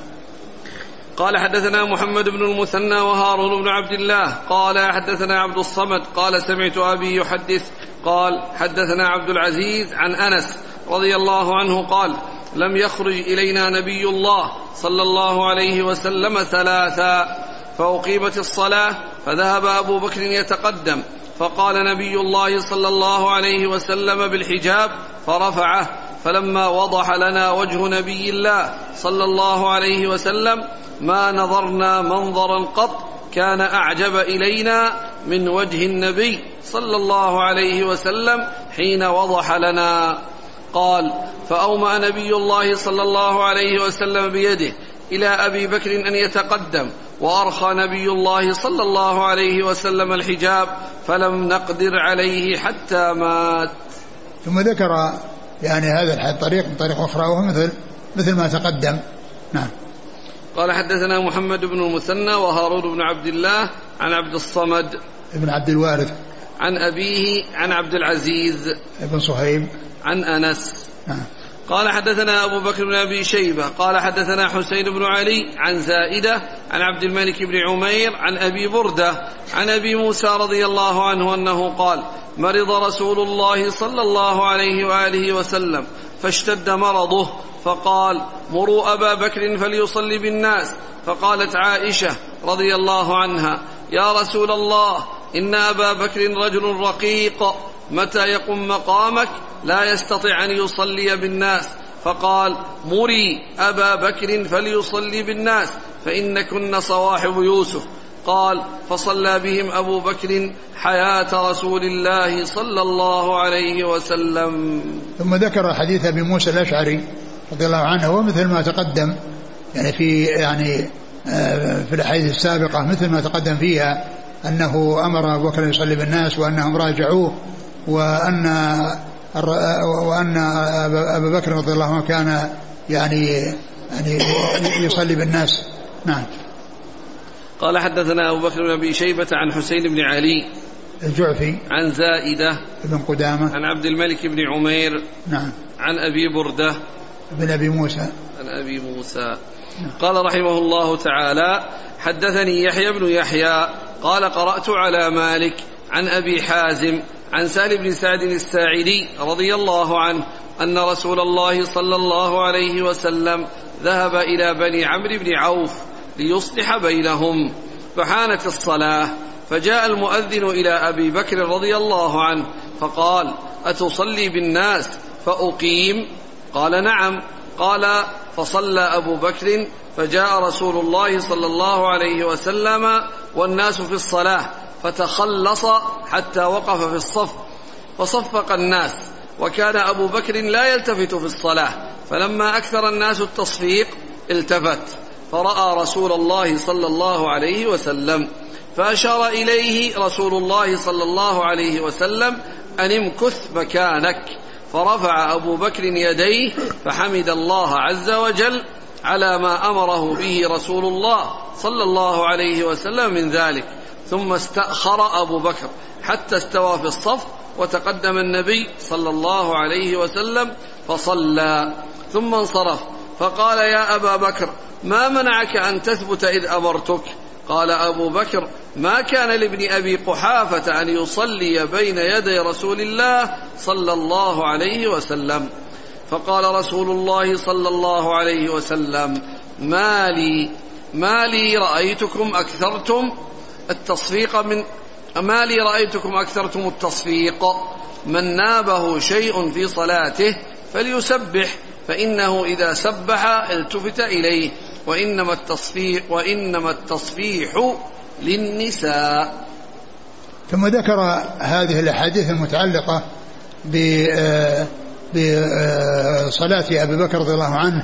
S1: قال حدثنا محمد بن المثنى وهارون بن عبد الله قال حدثنا عبد الصمد قال سمعت أبي يحدث قال حدثنا عبد العزيز عن أنس رضي الله عنه قال لم يخرج إلينا نبي الله صلى الله عليه وسلم ثلاثا فأقيمت الصلاة فذهب أبو بكر يتقدم فقال نبي الله صلى الله عليه وسلم بالحجاب فرفعه، فلما وضح لنا وجه نبي الله صلى الله عليه وسلم ما نظرنا منظرا قط كان أعجب إلينا من وجه النبي صلى الله عليه وسلم حين وضح لنا. قال فأومأ نبي الله صلى الله عليه وسلم بيده إلى أبي بكر أن يتقدم، وأرخى نبي الله صلى الله عليه وسلم الحجاب فلم نقدر عليه حتى مات.
S2: ثم ذكر يعني هذا الطريق من طريق أخرى وهو مثل مثل ما تقدم. نعم.
S1: قال حدثنا محمد بن المثنى وهارون بن عبد الله عن عبد الصمد
S2: ابن عبد الوارث
S1: عن أبيه عن عبد العزيز
S2: ابن صهيب
S1: عن أنس.
S2: نعم.
S1: قال حدثنا أبو بكر بن أبي شيبة قال حدثنا حسين بن علي عن زائدة عن عبد الملك بن عمير عن أبي بردة عن أبي موسى رضي الله عنه أنه قال مرض رسول الله صلى الله عليه وآله وسلم فاشتد مرضه فقال مروا أبا بكر فليصلي بالناس، فقالت عائشة رضي الله عنها يا رسول الله إن أبا بكر رجل رقيق متى يقم مقامك لا يستطيع أن يصلي بالناس، فقال مري أبا بكر فليصلي بالناس فإنكن صواحب يوسف. قال فصلى بهم أبو بكر حياة رسول الله صلى الله عليه وسلم.
S2: ثم ذكر حديث أبي موسى الأشعري رضي الله عنه ومثل ما تقدم يعني في يعني في الأحاديث السابقة مثل ما تقدم فيها، أنه أمر أبو بكر يصلي بالناس وأنهم راجعوه، وأن وأن أبا بكر رضي الله عنه كان يعني يعني يصلي بالناس. نعم.
S1: قال حدثنا أبو بكر بن أبي شيبة عن حسين بن علي
S2: الجعفي
S1: عن زائدة
S2: بن قدامة
S1: عن عبد الملك بن عمير
S2: نعم
S1: عن أبي بردة
S2: بن أبي موسى
S1: عن أبي موسى نعم. قال رحمه الله تعالى حدثني يحيى بن يحيى قال قرأت على مالك عن أبي حازم عن سهل بن سعد الساعدي رضي الله عنه أن رسول الله صلى الله عليه وسلم ذهب إلى بني عمرو بن عوف ليصلح بينهم، فحانت الصلاة فجاء المؤذن إلى أبي بكر رضي الله عنه فقال أتصلي بالناس فأقيم؟ قال نعم. قال فصلى أبو بكر فجاء رسول الله صلى الله عليه وسلم والناس في الصلاة فتخلص حتى وقف في الصف فصفق الناس، وكان أبو بكر لا يلتفت في الصلاة، فلما أكثر الناس التصفيق التفت فرأى رسول الله صلى الله عليه وسلم فأشار إليه رسول الله صلى الله عليه وسلم أن امكث مكانك، فرفع أبو بكر يديه فحمد الله عز وجل على ما أمره به رسول الله صلى الله عليه وسلم من ذلك، ثم استأخر أبو بكر حتى استوى في الصف وتقدم النبي صلى الله عليه وسلم فصلى ثم انصرف فقال يا أبا بكر ما منعك أن تثبت إذ أمرتك؟ قال أبو بكر ما كان لابن أبي قحافة أن يصلي بين يدي رسول الله صلى الله عليه وسلم. فقال رسول الله صلى الله عليه وسلم ما لي ما لي رأيتكم أكثرتم التصفيق من ما لي رأيتكم أكثرتم التصفيق، من نابه شيء في صلاته فليسبح فإنه إذا سبح التفت إليه، وإنما التصفيح وإنما التصفيح للنساء.
S2: ثم ذكر هذه الأحاديث المتعلقة بصلاة أبي بكر رضي الله عنه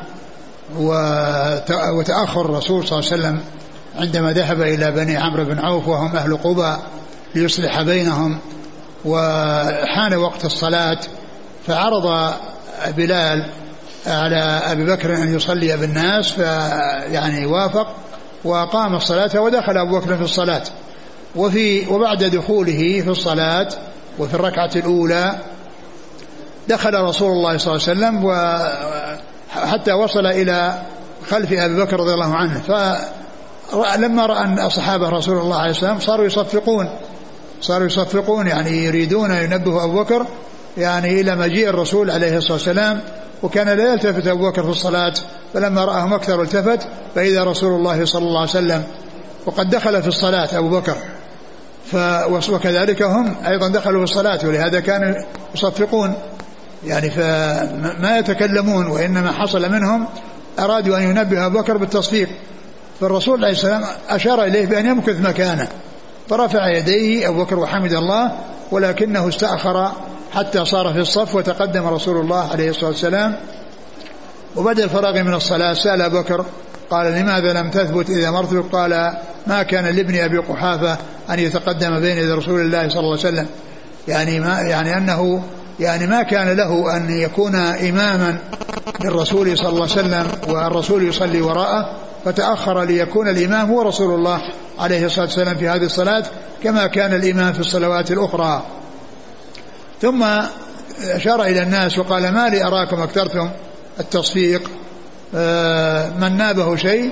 S2: وتأخر الرسول صلى الله عليه وسلم عندما ذهب إلى بني عمرو بن عوف وهم أهل قباء ليصلح بينهم، وحان وقت الصلاة فعرض بلال على أبي بكر أن يصلي بالناس، فيعني وافق وقام الصلاة ودخل أبو بكر في الصلاة. وفي وبعد دخوله في الصلاة وفي الركعة الأولى دخل رسول الله صلى الله عليه وسلم وحتى وصل إلى خلف أبي بكر رضي الله عنه، فلما رأى أصحاب رسول الله عليه وسلم صاروا يصفقون صاروا يصفقون يعني يريدون ينبهوا أبو بكر يعني إلى مجيء الرسول عليه الصلاة والسلام، وكان لا يلتفت أبو بكر في الصلاة، فلما رأهم أكثر التفت فإذا رسول الله صلى الله عليه وسلم وقد دخل في الصلاة أبو بكر، وكذلك هم أيضا دخلوا في الصلاة، ولهذا كانوا يصفقون يعني فما يتكلمون، وإنما حصل منهم أرادوا أن ينبه أبو بكر بالتصفيق، فالرسول عليه السلام أشار إليه بأن يمكث مكانه، فرفع يديه أبو بكر وحمد الله، ولكنه استأخر حتى صار في الصف وتقدم رسول الله عليه الصلاة والسلام. وبعد الفراغ من الصلاة سأل أبو بكر قال لماذا لم تثبت إذا مرتك؟ قال ما كان لابن أبي قحافة أن يتقدم بين يدي رسول الله صلى الله عليه وسلم، يعني ما يعني أنه يعني ما كان له أن يكون إماما للرسول صلى الله عليه وسلم والرسول يصلي وراءه، فتأخر ليكون الإمام هو رسول الله عليه الصلاة والسلام في هذه الصلاة كما كان الإمام في الصلوات الأخرى. ثم أشار إلى الناس وقال ما لي أراكم أكثرتم التصفيق، من نابه شيء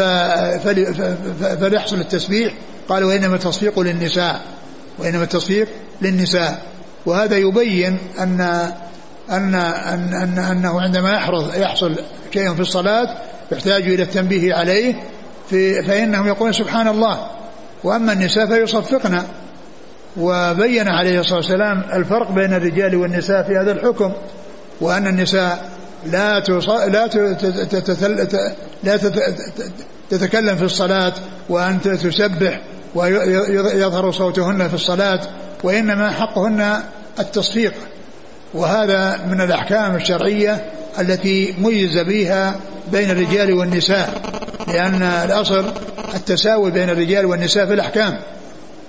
S2: فليحصل التسبيح. قال وإنما التصفيق للنساء وإنما التصفيق للنساء. وهذا يبين أن أن أن أن أنه عندما يحرص يحصل شيء في الصلاة يحتاج إلى التنبيه عليه، في فإنهم يقولون سبحان الله، وأما النساء فيصفقن. وبين عليه الصلاة والسلام الفرق بين الرجال والنساء في هذا الحكم، وأن النساء لا لا لا تتكلم في الصلاة وأن تسبح ويظهر صوتهن في الصلاة، وإنما حقهن التصفيق. وهذا من الأحكام الشرعية التي ميز بها بين الرجال والنساء، لأن الأصل التساوي بين الرجال والنساء في الأحكام.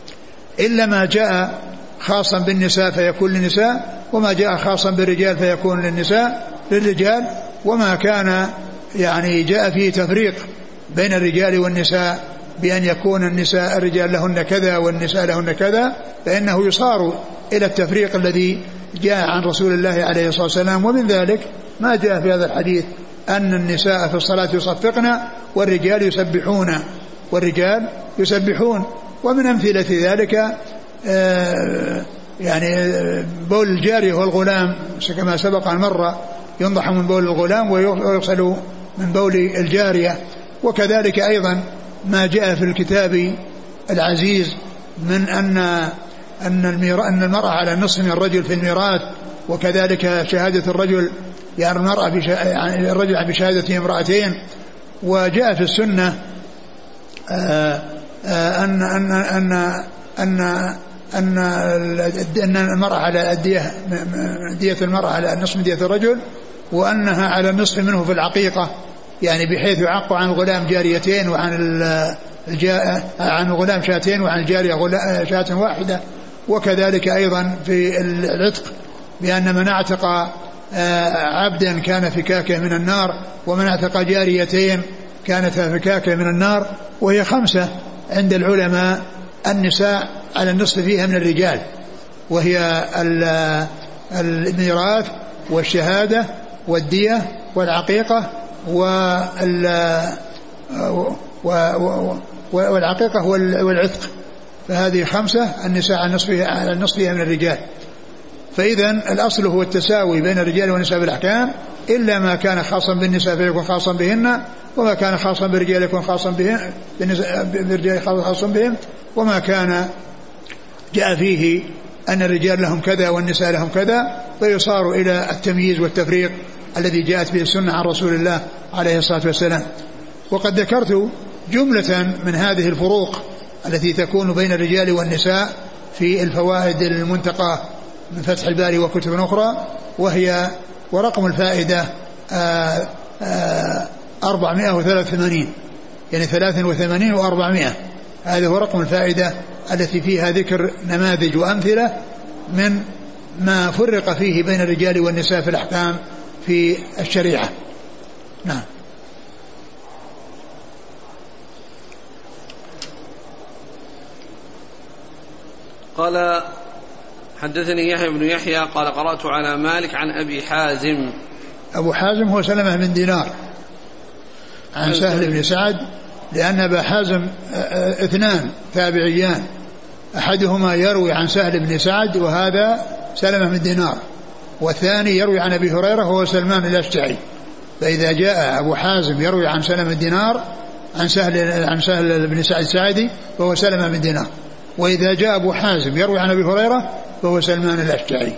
S2: إلا ما جاء خاصا بالنساء فيكون للنساء، وما جاء خاصا بالرجال فيكون للنساء للرجال، وما كان يعني جاء فيه تفريق بين الرجال والنساء بأن يكون النساء الرجال لهن كذا والنساء لهن كذا، فإنه يصار إلى التفريق الذي جاء عن رسول الله عليه الصلاة والسلام. ومن ذلك ما جاء في هذا الحديث أن النساء في الصلاة يصفقن والرجال يسبحون والرجال يسبحون. ومن أمثلة ذلك آه يعني بول الجارية والغلام كما سبق أن مر، ينضح من بول الغلام ويغسل من بول الجارية. وكذلك أيضا ما جاء في الكتاب العزيز من أن أن أن المرأة على النصف من الرجل في الميراث، وكذلك شهادة الرجل يعني المرأة يعني الرجل بشهادة امرأتين. وجاء في السنة آآ آآ أن أن أن أن أن أن المرأة على الدية دية المرأة على النصف من دية الرجل، وأنها على النصف منه في العقيقة، يعني بحيث يعق عن الغلام جاريتين وعن الجاء عن الغلام شاتين وعن الجارية شاة واحدة. وكذلك أيضا في العتق بأن من اعتق عبدا كان فكاكه من النار، ومن اعتق جاريتين كانت فكاكه من النار. وهي خمسة عند العلماء النساء على النصف فيها من الرجال، وهي الميراث والشهادة والدية والعقيقة والعقيقة والعتق. فهذه خمسة النساء على النصف فيها من الرجال. فإذا الأصل هو التساوي بين الرجال والنساء بالأحكام، إلا ما كان خاصا بالنساء فيكون خاصا بهن، وما كان خاصا بالرجال يكون خاصا بهم بالرجال خاصا بهم، وما كان جاء فيه أن الرجال لهم كذا والنساء لهم كذا، فيصار إلى التمييز والتفريق الذي جاءت به السنة عن رسول الله عليه الصلاة والسلام. وقد ذكرت جملة من هذه الفروق التي تكون بين الرجال والنساء في الفوائد المنتقى من فتح الباري وكتب أخرى، وهي ورقم الفائدة أربعمائة وثلاثة وثمانين، يعني ثلاث وثمانين وأربعمائة. هذا هو رقم الفائدة التي فيها ذكر نماذج وأمثلة من ما فرق فيه بين الرجال والنساء في الأحكام في الشريعة. نعم.
S1: قال حدثني يحيى بن يحيى قال قرأت على مالك عن أبي حازم.
S2: أبو حازم هو سلمة بن دينار عن سهل بن سعد، لأن أبا حازم اثنان تابعيان، أحدهما يروي عن سهل بن سعد وهذا سلمة بن دينار، والثاني يروي عن أبي هريرة وهو سلمان الأشجعي. فإذا جاء أبو حازم يروي عن سلمة بن دينار عن سهل عن سهل بن سعد الساعدي فهو سلمة بن دينار، وإذا جاء أبو حازم يروي عن أبي هريرة فهو سلمان الأشجعي.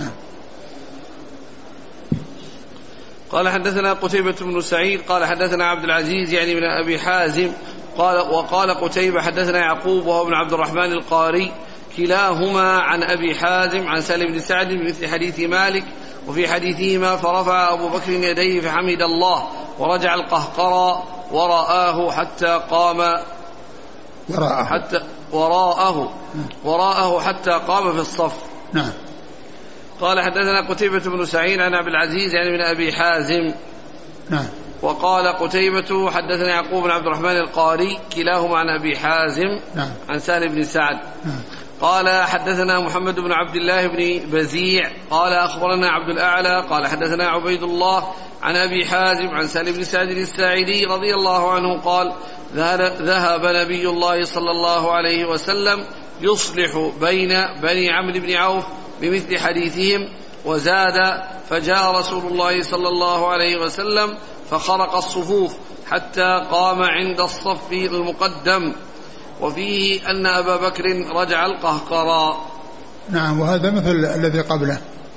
S1: قال حدثنا قتيبة بن سعيد قال حدثنا عبد العزيز يعني من أبي حازم قال وقال قتيبة حدثنا يعقوب وهو ابن عبد الرحمن القاري كلاهما عن أبي حازم عن سهل بن سعد بمثل حديث مالك، وفي حديثهما فرفع أبو بكر يديه فحمد الله ورجع القهقرى ورآه حتى قام
S2: وراءه
S1: حتى وراءه وراءه حتى قام في الصف.
S2: نعم.
S1: قال حدثنا قتيبة بن سعيد عن عبد العزيز يعني من أبي حازم.
S2: نعم.
S1: وقال قتيبة حدثنا يعقوب بن عبد الرحمن القاري كلاهما عن أبي حازم.
S2: نعم.
S1: عن سهل بن سعد.
S2: نعم.
S1: قال حدثنا محمد بن عبد الله بن بزيع قال أخبرنا عبد الأعلى قال حدثنا عبيد الله عن أبي حازم عن سهل بن سعد الساعدي رضي الله عنه قال ذهب نبي الله صلى الله عليه وسلم يصلح بين بني عمرو بن عوف بمثل حديثهم وزاد، فجاء رسول الله صلى الله عليه وسلم فخرق الصفوف حتى قام عند الصف المقدم، وفيه أن أبا بكر رجع القهقرى.
S2: نعم. وهذا مثل الذي قبله.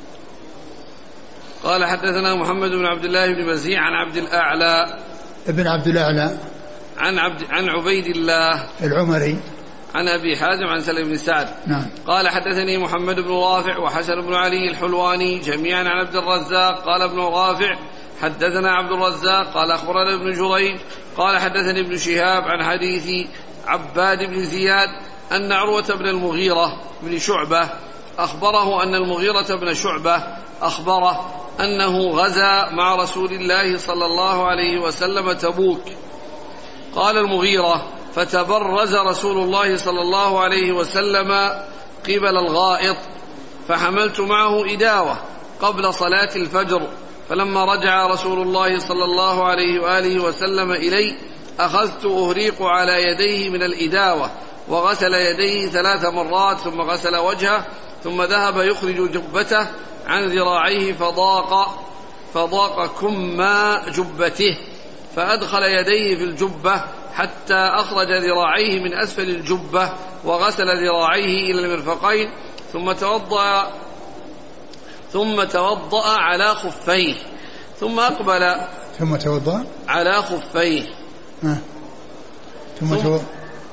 S1: قال حدثنا محمد بن عبد الله بن بزيع عن عبد الأعلى
S2: ابن عبد الأعلى
S1: عن عبد عن عبيد الله
S2: العمري
S1: عن أبي حازم عن سلم بن سعد.
S2: نعم.
S1: قال حدثني محمد بن رافع وحسن بن علي الحلواني جميعا عن عبد الرزاق قال ابن رافع حدثنا عبد الرزاق قال أخبرنا ابن جريج قال حدثني ابن شهاب عن حديث عباد بن زياد أن عروة بن المغيرة بن شعبة أخبره أن المغيرة بن شعبة أخبره أنه غزا مع رسول الله صلى الله عليه وسلم تبوك. قال المغيرة: فتبرز رسول الله صلى الله عليه وسلم قبل الغائط، فحملت معه إداوة قبل صلاة الفجر، فلما رجع رسول الله صلى الله عليه وآله وسلم إلي أخذت أهريق على يديه من الإداوة، وغسل يديه ثلاث مرات، ثم غسل وجهه، ثم ذهب يخرج جبته عن ذراعيه فضاق فضاق كم جبته، فأدخل يديه في الجبة حتى أخرج ذراعيه من أسفل الجبة، وغسل ذراعيه إلى المرفقين، ثم توضأ ثم توضأ على خفيه، ثم أقبل
S2: ثم توضأ
S1: على خفيه
S2: آه. ثم, ثم توضأ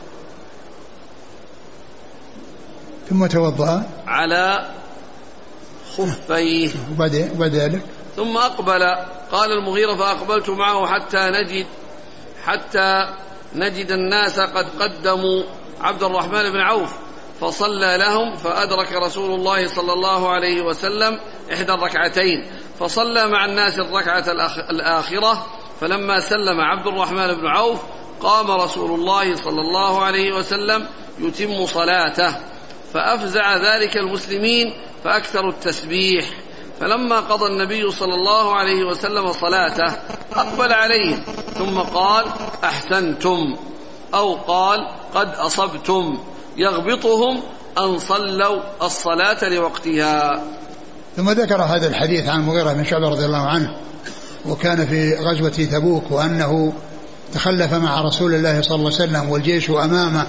S2: ثم توضأ على
S1: خفيه
S2: وبعد ذلك
S1: ثم أقبل. قال المغيرة: فأقبلت معه حتى نجد حتى نجد الناس قد قدموا عبد الرحمن بن عوف، فصلى لهم، فأدرك رسول الله صلى الله عليه وسلم إحدى الركعتين، فصلى مع الناس الركعة الآخرة، فلما سلم عبد الرحمن بن عوف قام رسول الله صلى الله عليه وسلم يتم صلاته، فأفزع ذلك المسلمين فأكثروا التسبيح. فلما قضى النبي صلى الله عليه وسلم صلاته أقبل عليهم ثم قال: أحسنتم، أو قال: قد أصبتم، يغبطهم أن صلوا الصلاة لوقتها.
S2: ثم ذكر هذا الحديث عن المغيرة بن شعبة رضي الله عنه، وكان في غزوة تبوك، وأنه تخلف مع رسول الله صلى الله عليه وسلم والجيش أمامه،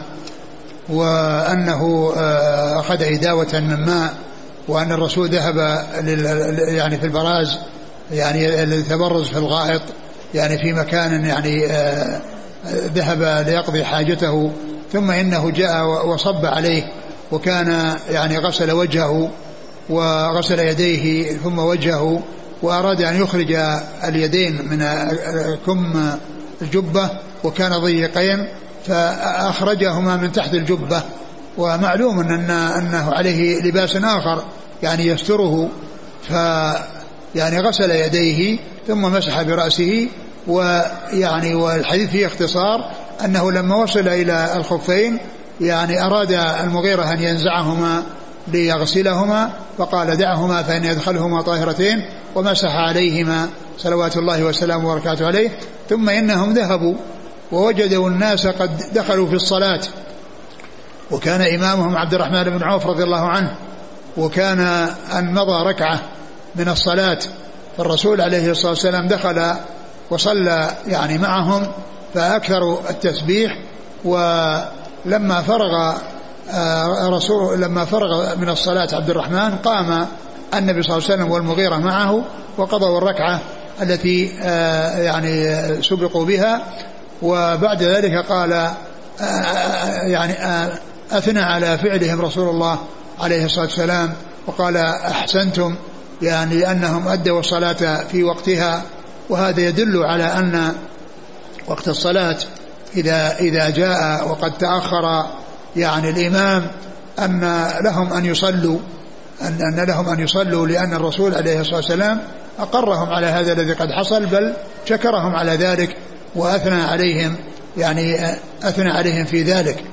S2: وأنه أخذ إداوة من ماء، وأن الرسول ذهب يعني في البراز، يعني التبرز في الغائط، يعني في مكان يعني ذهب ليقضي حاجته، ثم إنه جاء وصب عليه، وكان يعني غسل وجهه وغسل يديه ثم وجهه، وأراد أن يخرج اليدين من كم الجبة، وكان ضيقين فأخرجهما من تحت الجبة، ومعلوم أن أنه عليه لباس آخر يعني يستره، فيعني غسل يديه ثم مسح برأسه. ويعني والحديث فيه اختصار أنه لما وصل إلى الخفين يعني أراد المغيرة أن ينزعهما ليغسلهما، فقال: دعهما فإن يدخلهما طاهرتين، ومسح عليهما صلوات الله وسلامه وبركاته عليه. ثم إنهم ذهبوا ووجدوا الناس قد دخلوا في الصلاة، وكان إمامهم عبد الرحمن بن عوف رضي الله عنه، وكان أن مضى ركعة من الصلاة، فالرسول عليه الصلاة والسلام دخل وصلى يعني معهم فأكثروا التسبيح. ولما فرغ رسول لما فرغ من الصلاة عبد الرحمن قام النبي صلى الله عليه وسلم والمغيرة معه، وقضوا الركعة التي يعني سبقوا بها. وبعد ذلك قال يعني أثنى على فعلهم رسول الله عليه الصلاة والسلام، وقال: أحسنتم، يعني لأنهم أدوا الصلاة في وقتها. وهذا يدل على أن وقت الصلاة إذا إذا جاء وقد تأخر يعني الإمام أن لهم أن يصلوا أن, أن لهم أن يصلوا لأن الرسول عليه الصلاة والسلام أقرهم على هذا الذي قد حصل، بل شكرهم على ذلك وأثنى عليهم يعني أثنى عليهم في ذلك.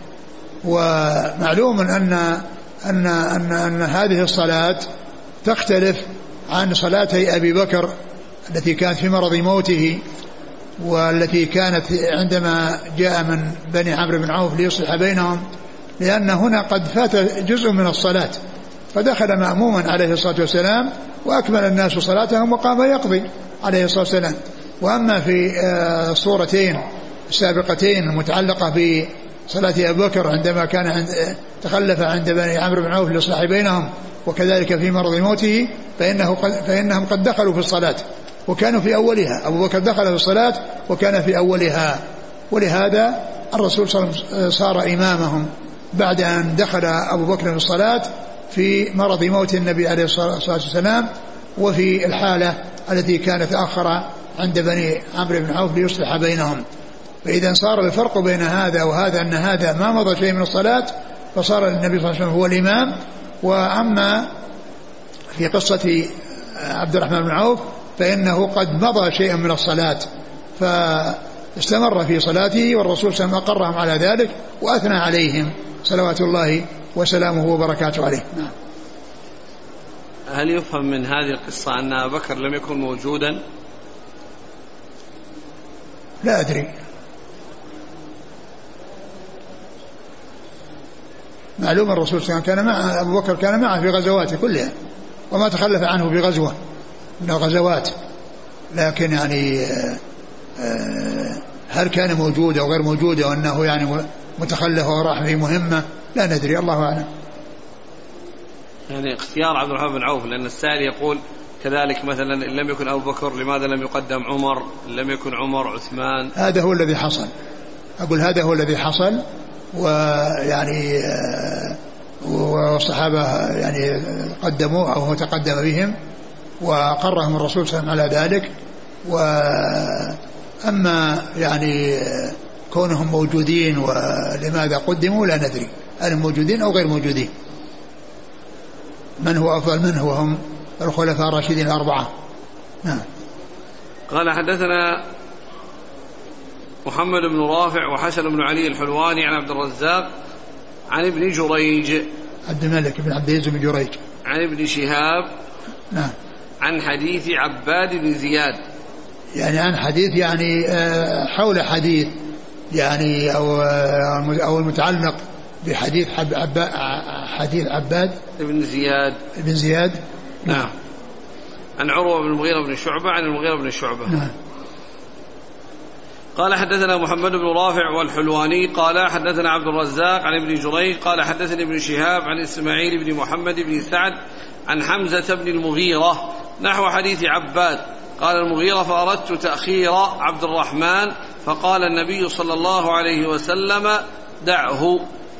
S2: ومعلوم أن أن أن, أن هذه الصلاة تختلف عن صلاتي أبي بكر التي كانت في مرض موته، والتي كانت عندما جاء من بني عمرو بن عوف ليصلح بينهم، لأن هنا قد فات جزء من الصلاة، فدخل مأموما عليه الصلاة والسلام وأكمل الناس صلاتهم وقام يقضي عليه الصلاة والسلام. وأما في الصورتين السابقتين المتعلقة بصلاة أبي بكر عندما كان عند تخلف عند بني عمرو بن عوف ليصلح بينهم، وكذلك في مرض موته، فإنه قد فإنهم قد دخلوا في الصلاة وكانوا في أولها. أبو بكر دخل في الصلاة وكان في أولها، ولهذا الرسول صلى الله عليه وسلم صار إمامهم بعد أن دخل أبو بكر في الصلاة في مرض موت النبي عليه الصلاة والسلام، وفي الحالة التي كانت تأخر عند بني عمرو بن عوف ليصلح بينهم. فإذا صار الفرق بين هذا وهذا أن هذا ما مضى شيء من الصلاة، فصار النبي صلى الله عليه وسلم هو الإمام. وأما في قصة عبد الرحمن بن عوف فإنه قد مضى شيئا من الصلاة فاستمر في صلاته، والرسول صلى الله عليه وسلم أقرهم على ذلك وأثنى عليهم صلوات الله وسلامه وبركاته عليه. نعم.
S1: هل يفهم من هذه القصة أن أبا بكر لم يكن موجودا؟
S2: لا أدري، معلوم الرسول صلى الله عليه وسلم كان مع أبو بكر كان معه في غزواته كلها وما تخلف عنه بغزوة من الغزوات، لكن يعني هل كان موجود أو غير موجود أو أنه يعني متخلف وراح في مهمة لا ندري، الله أعلم.
S1: يعني اختيار عبد الرحمن بن عوف، لأن السائل يقول كذلك مثلا إن لم يكن أبو بكر لماذا لم يقدم عمر، إن لم يكن عمر عثمان.
S2: هذا هو الذي حصل، أقول هذا هو الذي حصل، ويعني والصحابة يعني قدموا أو هو تقدم بهم وقرهم الرسول صلى الله عليه وسلم على ذلك. وأما يعني كونهم موجودين ولماذا قدموا لا ندري، هل موجودين أو غير موجودين، من هو أفضل منه وهم الخلفاء الراشدين الأربعة. نعم.
S1: قال حدثنا محمد بن رافع وحسن بن علي الحلواني عن عبد الرزاق عن ابن جريج
S2: عبد الملك بن عبد العزيز بن جريج
S1: عن ابن شهاب
S2: نعم
S1: عن حديث عباد بن زياد،
S2: يعني عن حديث يعني حول حديث يعني أو أو المتعلق بحديث حب عب حديث عباد
S1: بن زياد
S2: بن زياد
S1: نعم, نعم. عن عروة بن المغيرة بن شعبة عن المغيرة بن شعبة
S2: نعم.
S1: قال حدثنا محمد بن رافع والحلواني قال حدثنا عبد الرزاق عن ابن جريج قال حدثني ابن شهاب عن إسماعيل بن محمد بن سعد عن حمزة بن المغيرة نحو حديث عباد. قال المغيرة فأردت تأخير عبد الرحمن فقال النبي صلى الله عليه وسلم دعه.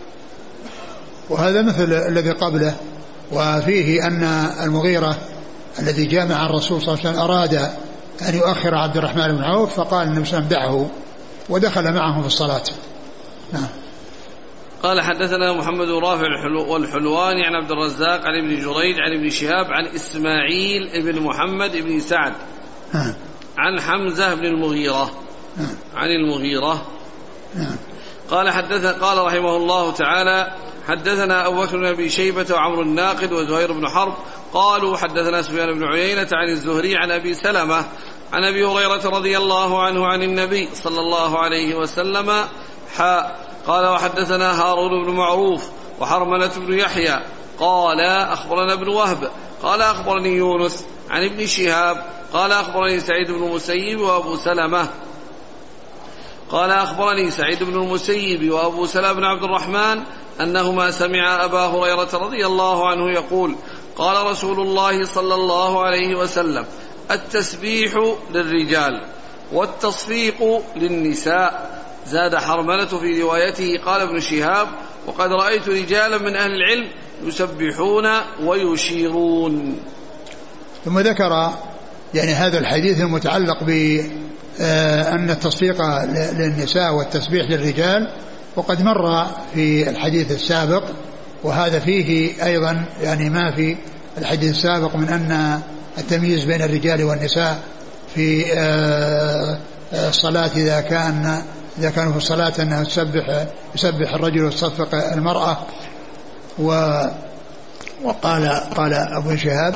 S2: وهذا مثل الذي قبله، وفيه أن المغيرة الذي جاء مع الرسول صلى الله عليه وسلم أراد أن يؤخر عبد الرحمن بن عوف فقال النبي صلى الله عليه وسلم دعه ودخل معهم في الصلاة. نعم.
S1: قال حدثنا محمد بن رافع والحلواني عن عبد الرزاق عن ابن جريج عن ابن شهاب عن إسماعيل بن محمد بن سعد
S2: نعم.
S1: عن حمزة بن المغيرة
S2: نعم.
S1: عن المغيرة
S2: نعم.
S1: قال حدث قال رحمه الله تعالى حدثنا أبو بكر بن أبي شيبة وعمرو الناقد وزهير بن حرب قالوا حدثنا سفيان بن عيينة عن الزهري عن أبي سلمة عن أبي هريرة رضي الله عنه عن النبي صلى الله عليه وسلم حاء قال وحدثنا هارون بن معروف وحرملة بن يحيى قال أخبرنا ابن وهب قال أخبرني يونس عن ابن شهاب قال أخبرني سعيد بن المسيب وأبو سلمة قال أخبرني سعيد بن المسيب وأبو سلمة بن عبد الرحمن أنهما سمع أبا هريرة رضي الله عنه يقول قال رسول الله صلى الله عليه وسلم التسبيح للرجال والتصفيق للنساء. زاد حرملة في روايته قال ابن شهاب وقد رأيت رجالا من أهل العلم يسبحون ويشيرون.
S2: ثم ذكر يعني هذا الحديث المتعلق بأن التصفيق للنساء والتسبيح للرجال، وقد مر في الحديث السابق، وهذا فيه أيضا يعني ما في الحديث السابق من أن التمييز بين الرجال والنساء في الصلاة إذا كان إذا كانوا في الصلاة أنها تسبح يسبح الرجل وتصفق المرأة. وقال قال أبو شهاب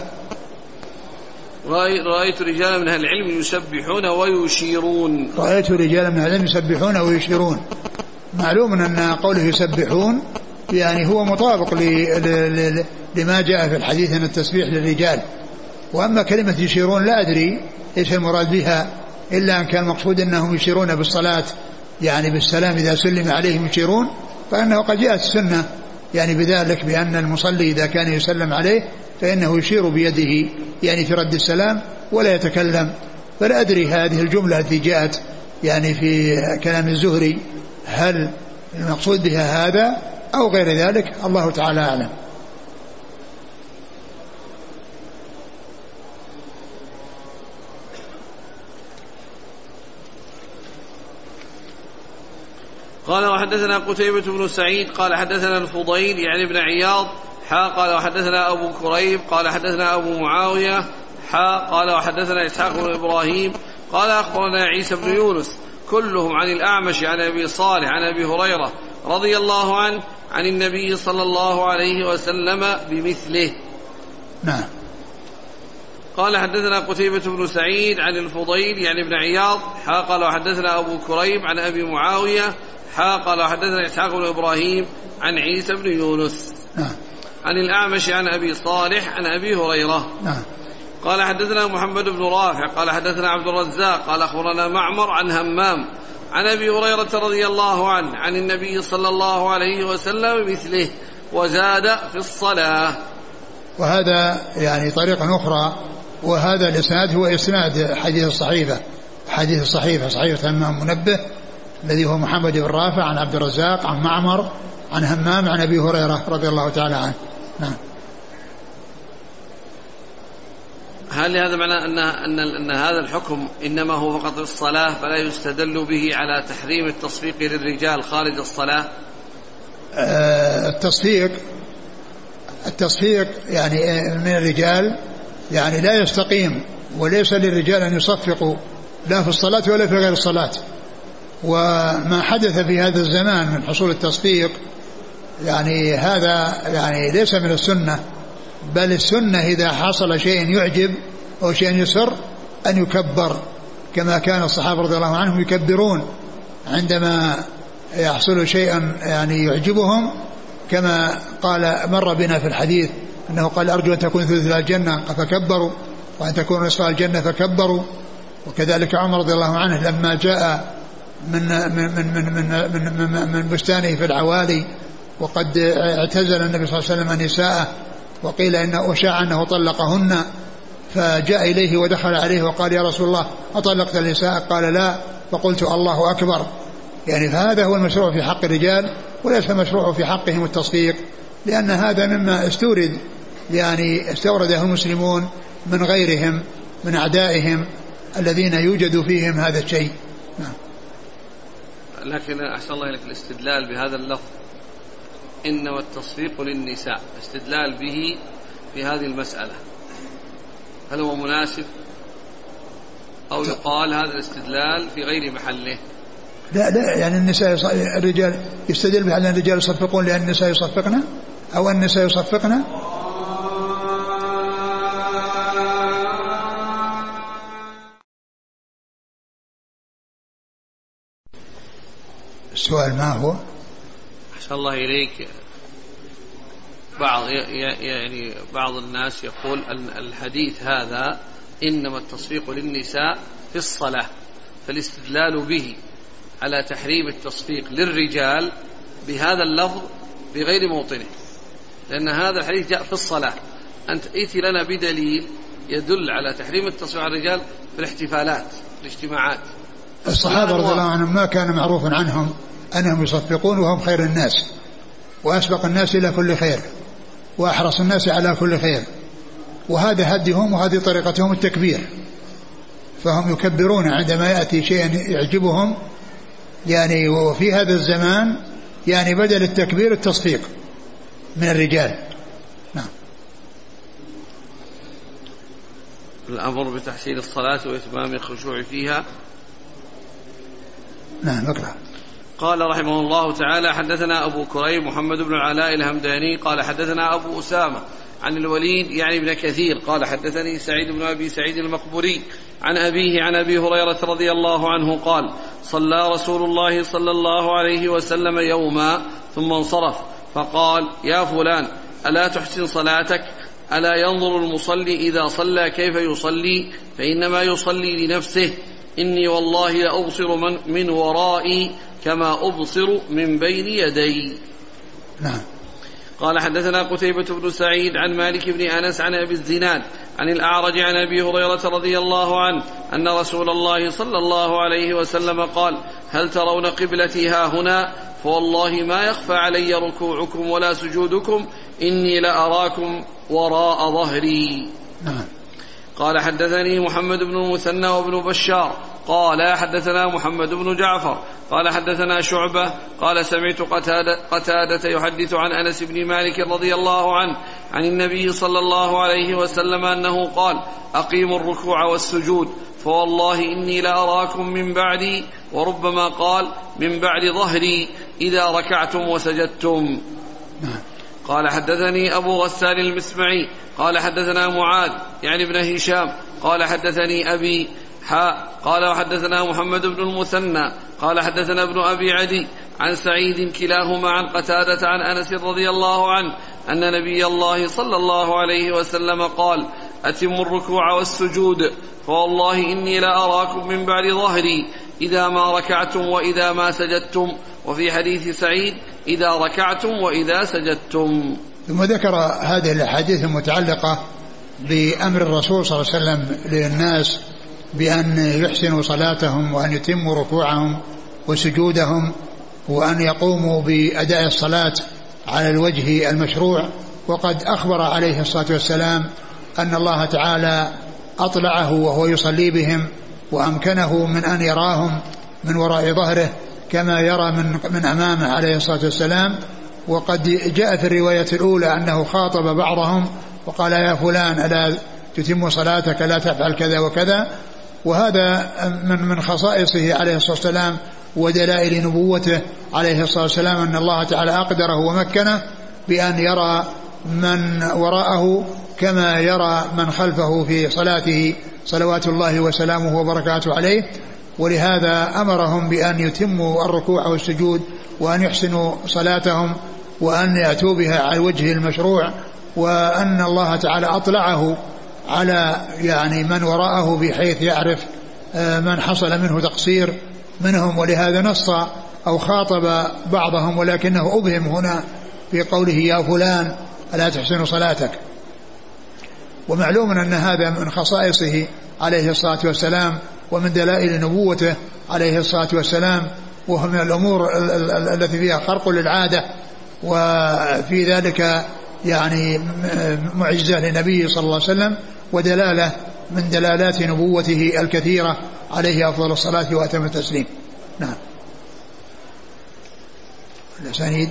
S1: رأيت رجالا من أهل العلم يسبحون ويشيرون.
S2: رأيت رجالا من أهل العلم يسبحون ويشيرون. معلوم أن قوله يسبحون يعني هو مطابق لما جاء في الحديث أن التسبيح للرجال. وأما كلمة يشيرون لا أدري إيش المراد بها، إلا أن كان مقصود أنهم يشيرون بالصلاة يعني بالسلام إذا سلم عليهم يشيرون، فإنه قد جاءت السنة يعني بذلك بأن المصلي إذا كان يسلم عليه فإنه يشير بيده يعني في رد السلام ولا يتكلم. فلا أدري هذه الجملة التي جاءت يعني في كلام الزهري هل المقصود بها هذا أو غير ذلك، الله تعالى أعلم.
S1: قال وحدثنا قتيبة بن سعيد قال حدثنا الفضيل يعني بن عياض حا قال وحدثنا أبو كريب قال حدثنا أبو معاوية حا قال وحدثنا إسحاق بن إبراهيم قال أخبرنا عيسى بن يونس كلهم عن الأعمش عن أبي صالح عن أبي هريرة رضي الله عنه عن النبي صلى الله عليه وسلم بمثله.
S2: نعم.
S1: قال حدثنا قتيبة بن سعيد عن الفضيل يعني بن عياض حا قال وحدثنا أبو كريب عن أبي معاوية حا قال وحدثنا إسحاق بن إبراهيم عن عيسى بن يونس
S2: نعم.
S1: عن الأعمش عن أبي صالح عن أبي هريرة.
S2: نعم.
S1: قال حدثنا محمد بن رافع قال حدثنا عبد الرزاق قال أخبرنا معمر عن همام عن أبي هريرة رضي الله عنه عن النبي صلى الله عليه وسلم مثله وزاد في الصلاة.
S2: وهذا يعني طريقة أخرى، وهذا الإسناد هو إسناد حديث الصحيفة حديث الصحيفة صحيفة همام منبه الذي هو محمد بن رافع عن عبد الرزاق عن معمر عن همام عن أبي هريرة رضي الله تعالى عنه. نعم.
S1: هل هذا معنى أن, أن, أن هذا الحكم إنما هو فقط الصلاة فلا يستدل به على تحريم التصفيق للرجال خارج الصلاة؟
S2: آه التصفيق التصفيق يعني من الرجال يعني لا يستقيم، وليس للرجال أن يصفقوا لا في الصلاة ولا في غير الصلاة. وما حدث في هذا الزمان من حصول التصفيق يعني هذا يعني ليس من السنة، بل السنة إذا حصل شيء يعجب أو شيء يسر أن يكبر، كما كان الصحابة رضي الله عنهم يكبرون عندما يحصل شيئا يعني يعجبهم، كما قال مر بنا في الحديث أنه قال أرجو أن تكون ثلث الجنة فكبروا وأن تكون نصف الجنة فكبروا. وكذلك عمر رضي الله عنه لما جاء من من من من من, من, من بستانه في العوالي وقد اعتزل النبي صلى الله عليه وسلم نساءه وقيل إنه أشاع أنه طلقهن، فجاء إليه ودخل عليه وقال يا رسول الله أطلقت النساء؟ قال لا، فقلت الله أكبر. يعني فهذا هو المشروع في حق الرجال، وليس مشروع في حقهم التصفيق، لأن هذا مما استورد يعني استورده المسلمون من غيرهم من أعدائهم الذين يوجد فيهم هذا الشيء. نعم.
S1: لكن أحسن الله لك الاستدلال بهذا اللفظ إنما التصفيق للنساء، استدلال به في هذه المسألة هل هو مناسب أو يقال هذا الاستدلال في غير محله؟
S2: لا لا يعني النساء الرجال يستدل بأن الرجال يصفقون لأن النساء يصفقنا أو النساء يصفقنا. السؤال ما هو؟
S1: أحسن الله إليك، بعض يعني بعض الناس يقول الحديث هذا إنما التصفيق للنساء في الصلاة، فالاستدلال به على تحريم التصفيق للرجال بهذا اللفظ بغير موطنه، لأن هذا الحديث جاء في الصلاة. أنت ائتي لنا بدليل يدل على تحريم التصفيق على الرجال في الاحتفالات الاجتماعات.
S2: الصحابة رضي الله عنهم ما كان معروفا عنهم أنهم يصفقون وهم خير الناس وأسبق الناس إلى كل خير وأحرص الناس على كل خير، وهذا هديهم وهذه طريقتهم التكبير، فهم يكبرون عندما يأتي شيء يعجبهم يعني. وفي هذا الزمان يعني بدل التكبير التصفيق من الرجال. نعم.
S1: الأمر بتحسين الصلاة وإتمام الخشوع فيها.
S2: نعم اقرأ.
S1: قال رحمه الله تعالى حدثنا أبو كريب محمد بن العلاء الهمداني قال حدثنا أبو أسامة عن الوليد يعني ابن كثير قال حدثني سعيد بن أبي سعيد المقبوري عن أبيه عن أبي هريرة رضي الله عنه قال صلى رسول الله صلى الله عليه وسلم يوما ثم انصرف فقال يا فلان ألا تحسن صلاتك؟ ألا ينظر المصلي إذا صلى كيف يصلي؟ فإنما يصلي لنفسه. إني والله لأبصر من, من ورائي كما أبصر من بين يدي.
S2: نعم.
S1: قال حدثنا قتيبة بن سعيد عن مالك بن أنس عن أبي الزناد عن الأعرج عن أبي هريرة رضي الله عنه أن رسول الله صلى الله عليه وسلم قال هل ترون قبلتي ها هنا؟ فوالله ما يخفى علي ركوعكم ولا سجودكم، إني لأراكم وراء ظهري.
S2: نعم.
S1: قال حدثني محمد بن المثنى وابن بشار قال حدثنا محمد بن جعفر قال حدثنا شعبة قال سمعت قتادة, قتادة يحدث عن أنس بن مالك رضي الله عنه عن النبي صلى الله عليه وسلم أنه قال أقيموا الركوع والسجود فوالله إني لأراكم من بعدي، وربما قال من بعد ظهري إذا ركعتم وسجدتم. قال حدثني أبو غسان المسمعي قال حدثنا معاذ يعني ابن هشام قال حدثني أبي حاء قال وحدثنا محمد بن المثنى قال حدثنا ابن أبي عدي عن سعيد كلاهما عن قتادة عن أنس رضي الله عنه أن نبي الله صلى الله عليه وسلم قال أتموا الركوع والسجود فوالله إني لأراكم من بعد ظهري إذا ما ركعتم وإذا ما سجدتم، وفي حديث سعيد إذا ركعتم وإذا سجدتم.
S2: ثم ذكر هذه الأحاديث المتعلقة بأمر الرسول صلى الله عليه وسلم للناس بأن يحسنوا صلاتهم وأن يتموا ركوعهم وسجودهم وأن يقوموا بأداء الصلاة على الوجه المشروع. وقد أخبر عليه الصلاة والسلام أن الله تعالى أطلعه وهو يصلي بهم وأمكنه من أن يراهم من وراء ظهره كما يرى من, من أمامه عليه الصلاة والسلام. وقد جاء في الرواية الأولى أنه خاطب بعضهم وقال يا فلان ألا تتم صلاتك لا تفعل كذا وكذا. وهذا من من خصائصه عليه الصلاة والسلام ودلائل نبوته عليه الصلاة والسلام أن الله تعالى أقدره ومكنه بأن يرى من وراءه كما يرى من خلفه في صلاته صلوات الله وسلامه وبركاته عليه. ولهذا أمرهم بأن يتموا الركوع والسجود وأن يحسنوا صلاتهم وأن يأتوا بها على الوجه المشروع، وأن الله تعالى أطلعه على يعني من وراءه بحيث يعرف من حصل منه تقصير منهم. ولهذا نص أو خاطب بعضهم ولكنه أبهم هنا في قوله يا فلان ألا تحسن صلاتك. ومعلوم أن هذا من خصائصه عليه الصلاة والسلام ومن دلائل نبوته عليه الصلاة والسلام، وهو من الأمور التي فيها خرق للعادة، وفي ذلك يعني معجزة للنبي صلى الله عليه وسلم ودلالة من دلالات نبوته الكثيرة عليه أفضل الصلاة وأتم التسليم. نعم. الأسانيد.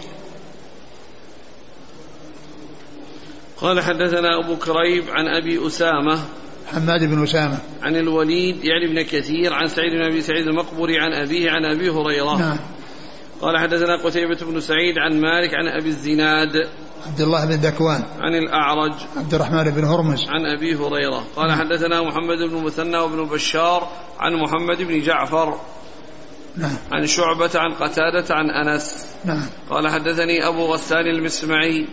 S1: قال حدثنا أبو كريب عن أبي أسامة
S2: حماد بن أسامة
S1: عن الوليد يعني ابن كثير عن سعيد بن أبي سعيد المقبري عن أبيه عن أبي هريرة.
S2: نعم.
S1: قال حدثنا قتيبة بن سعيد عن مالك عن أبي الزناد
S2: عبد الله بن ذكوان
S1: عن الأعرج
S2: عبد الرحمن بن هرمز
S1: عن أبي هريرة. قال نعم. حدثنا محمد بن مثنى وابن بشار عن محمد بن جعفر
S2: نعم.
S1: عن شعبة عن قتادة عن أنس.
S2: نعم.
S1: قال حدثني أبو غسان المسمعي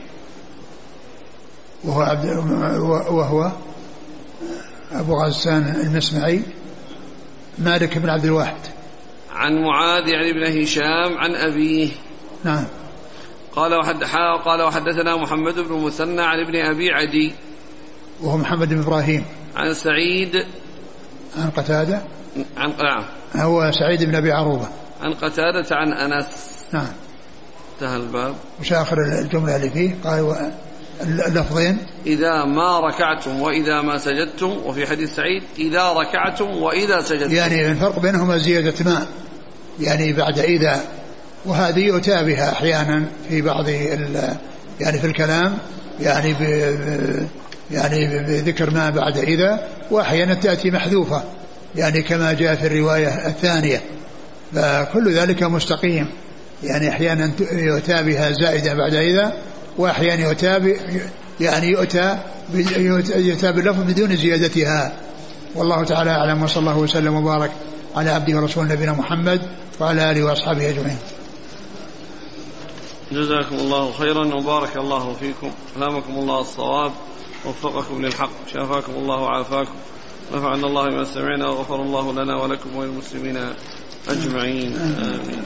S2: وهو, عبد وهو أبو غسان المسمعي مالك بن عبد الواحد
S1: عن معاذ يعني بن هشام عن أبيه.
S2: نعم.
S1: قال وحد قال وحدثنا محمد بن مثنى عن ابن أبي عدي
S2: وهو محمد بن إبراهيم عن
S1: سعيد
S2: عن قتادة
S1: عن نعم
S2: هو سعيد بن أبي عروبة
S1: عن قتادة عن أنس.
S2: نعم.
S1: انتهى الباب.
S2: وش آخر الجملة اللي فيه؟ قال اللفظين
S1: إذا ما ركعتم وإذا ما سجدتم، وفي حديث سعيد إذا ركعتم وإذا سجدتم،
S2: يعني الفرق بينهما زيادة ما يعني بعد إذا، وهذه يؤتى بها أحيانا في بعض يعني في الكلام يعني ب يعني بذكر ما بعد إذا، وأحيانا تأتي محذوفة يعني كما جاء في الرواية الثانية، فكل ذلك مستقيم. يعني أحيانا يؤتى بها زائدة بعد إذا، وأحيانا يؤتى يعني يؤتى يؤتى باللفظ بدون زيادتها. والله تعالى أعلم، وصلى الله وسلم وبارك على عبده ورسوله نبينا محمد وعلى آله وأصحابه أجمعين.
S1: جزاكم الله خيرا وبارك الله فيكم، ألهمكم الله الصواب، وفقكم للحق، شافاكم الله وعافاكم، نفعنا الله بما سمعنا، وغفر الله لنا ولكم وللمسلمين أجمعين، آمين.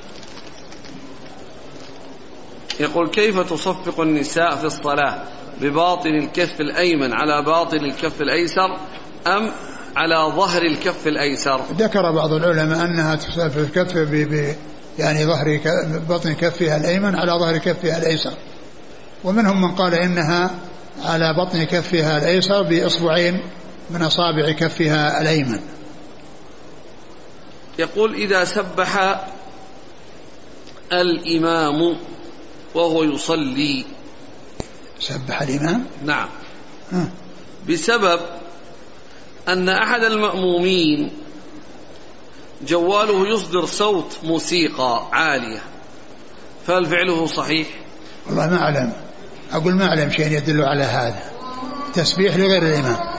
S1: يقول: كيف تصفق النساء في الصلاة؟ بباطن الكف الأيمن على باطن الكف الأيسر أم على ظهر الكف الأيسر؟
S2: ذكر بعض العلماء أنها تصفق الكف ب يعني ظهر بطن كفها الأيمن على ظهر كفها الأيسر، ومنهم من قال إنها على بطن كفها الأيسر بإصبعين من أصابع كفها الأيمن.
S1: يقول: إذا سبح الإمام وهو يصلي.
S2: سبح الإمام؟
S1: نعم.
S2: ها.
S1: بسبب أن أحد المأمومين جواله يصدر صوت موسيقى عالية، فهل فعله صحيح؟
S2: والله ما أعلم، أقول ما أعلم شيء يدل على هذا. تسبيح لغير الإمام.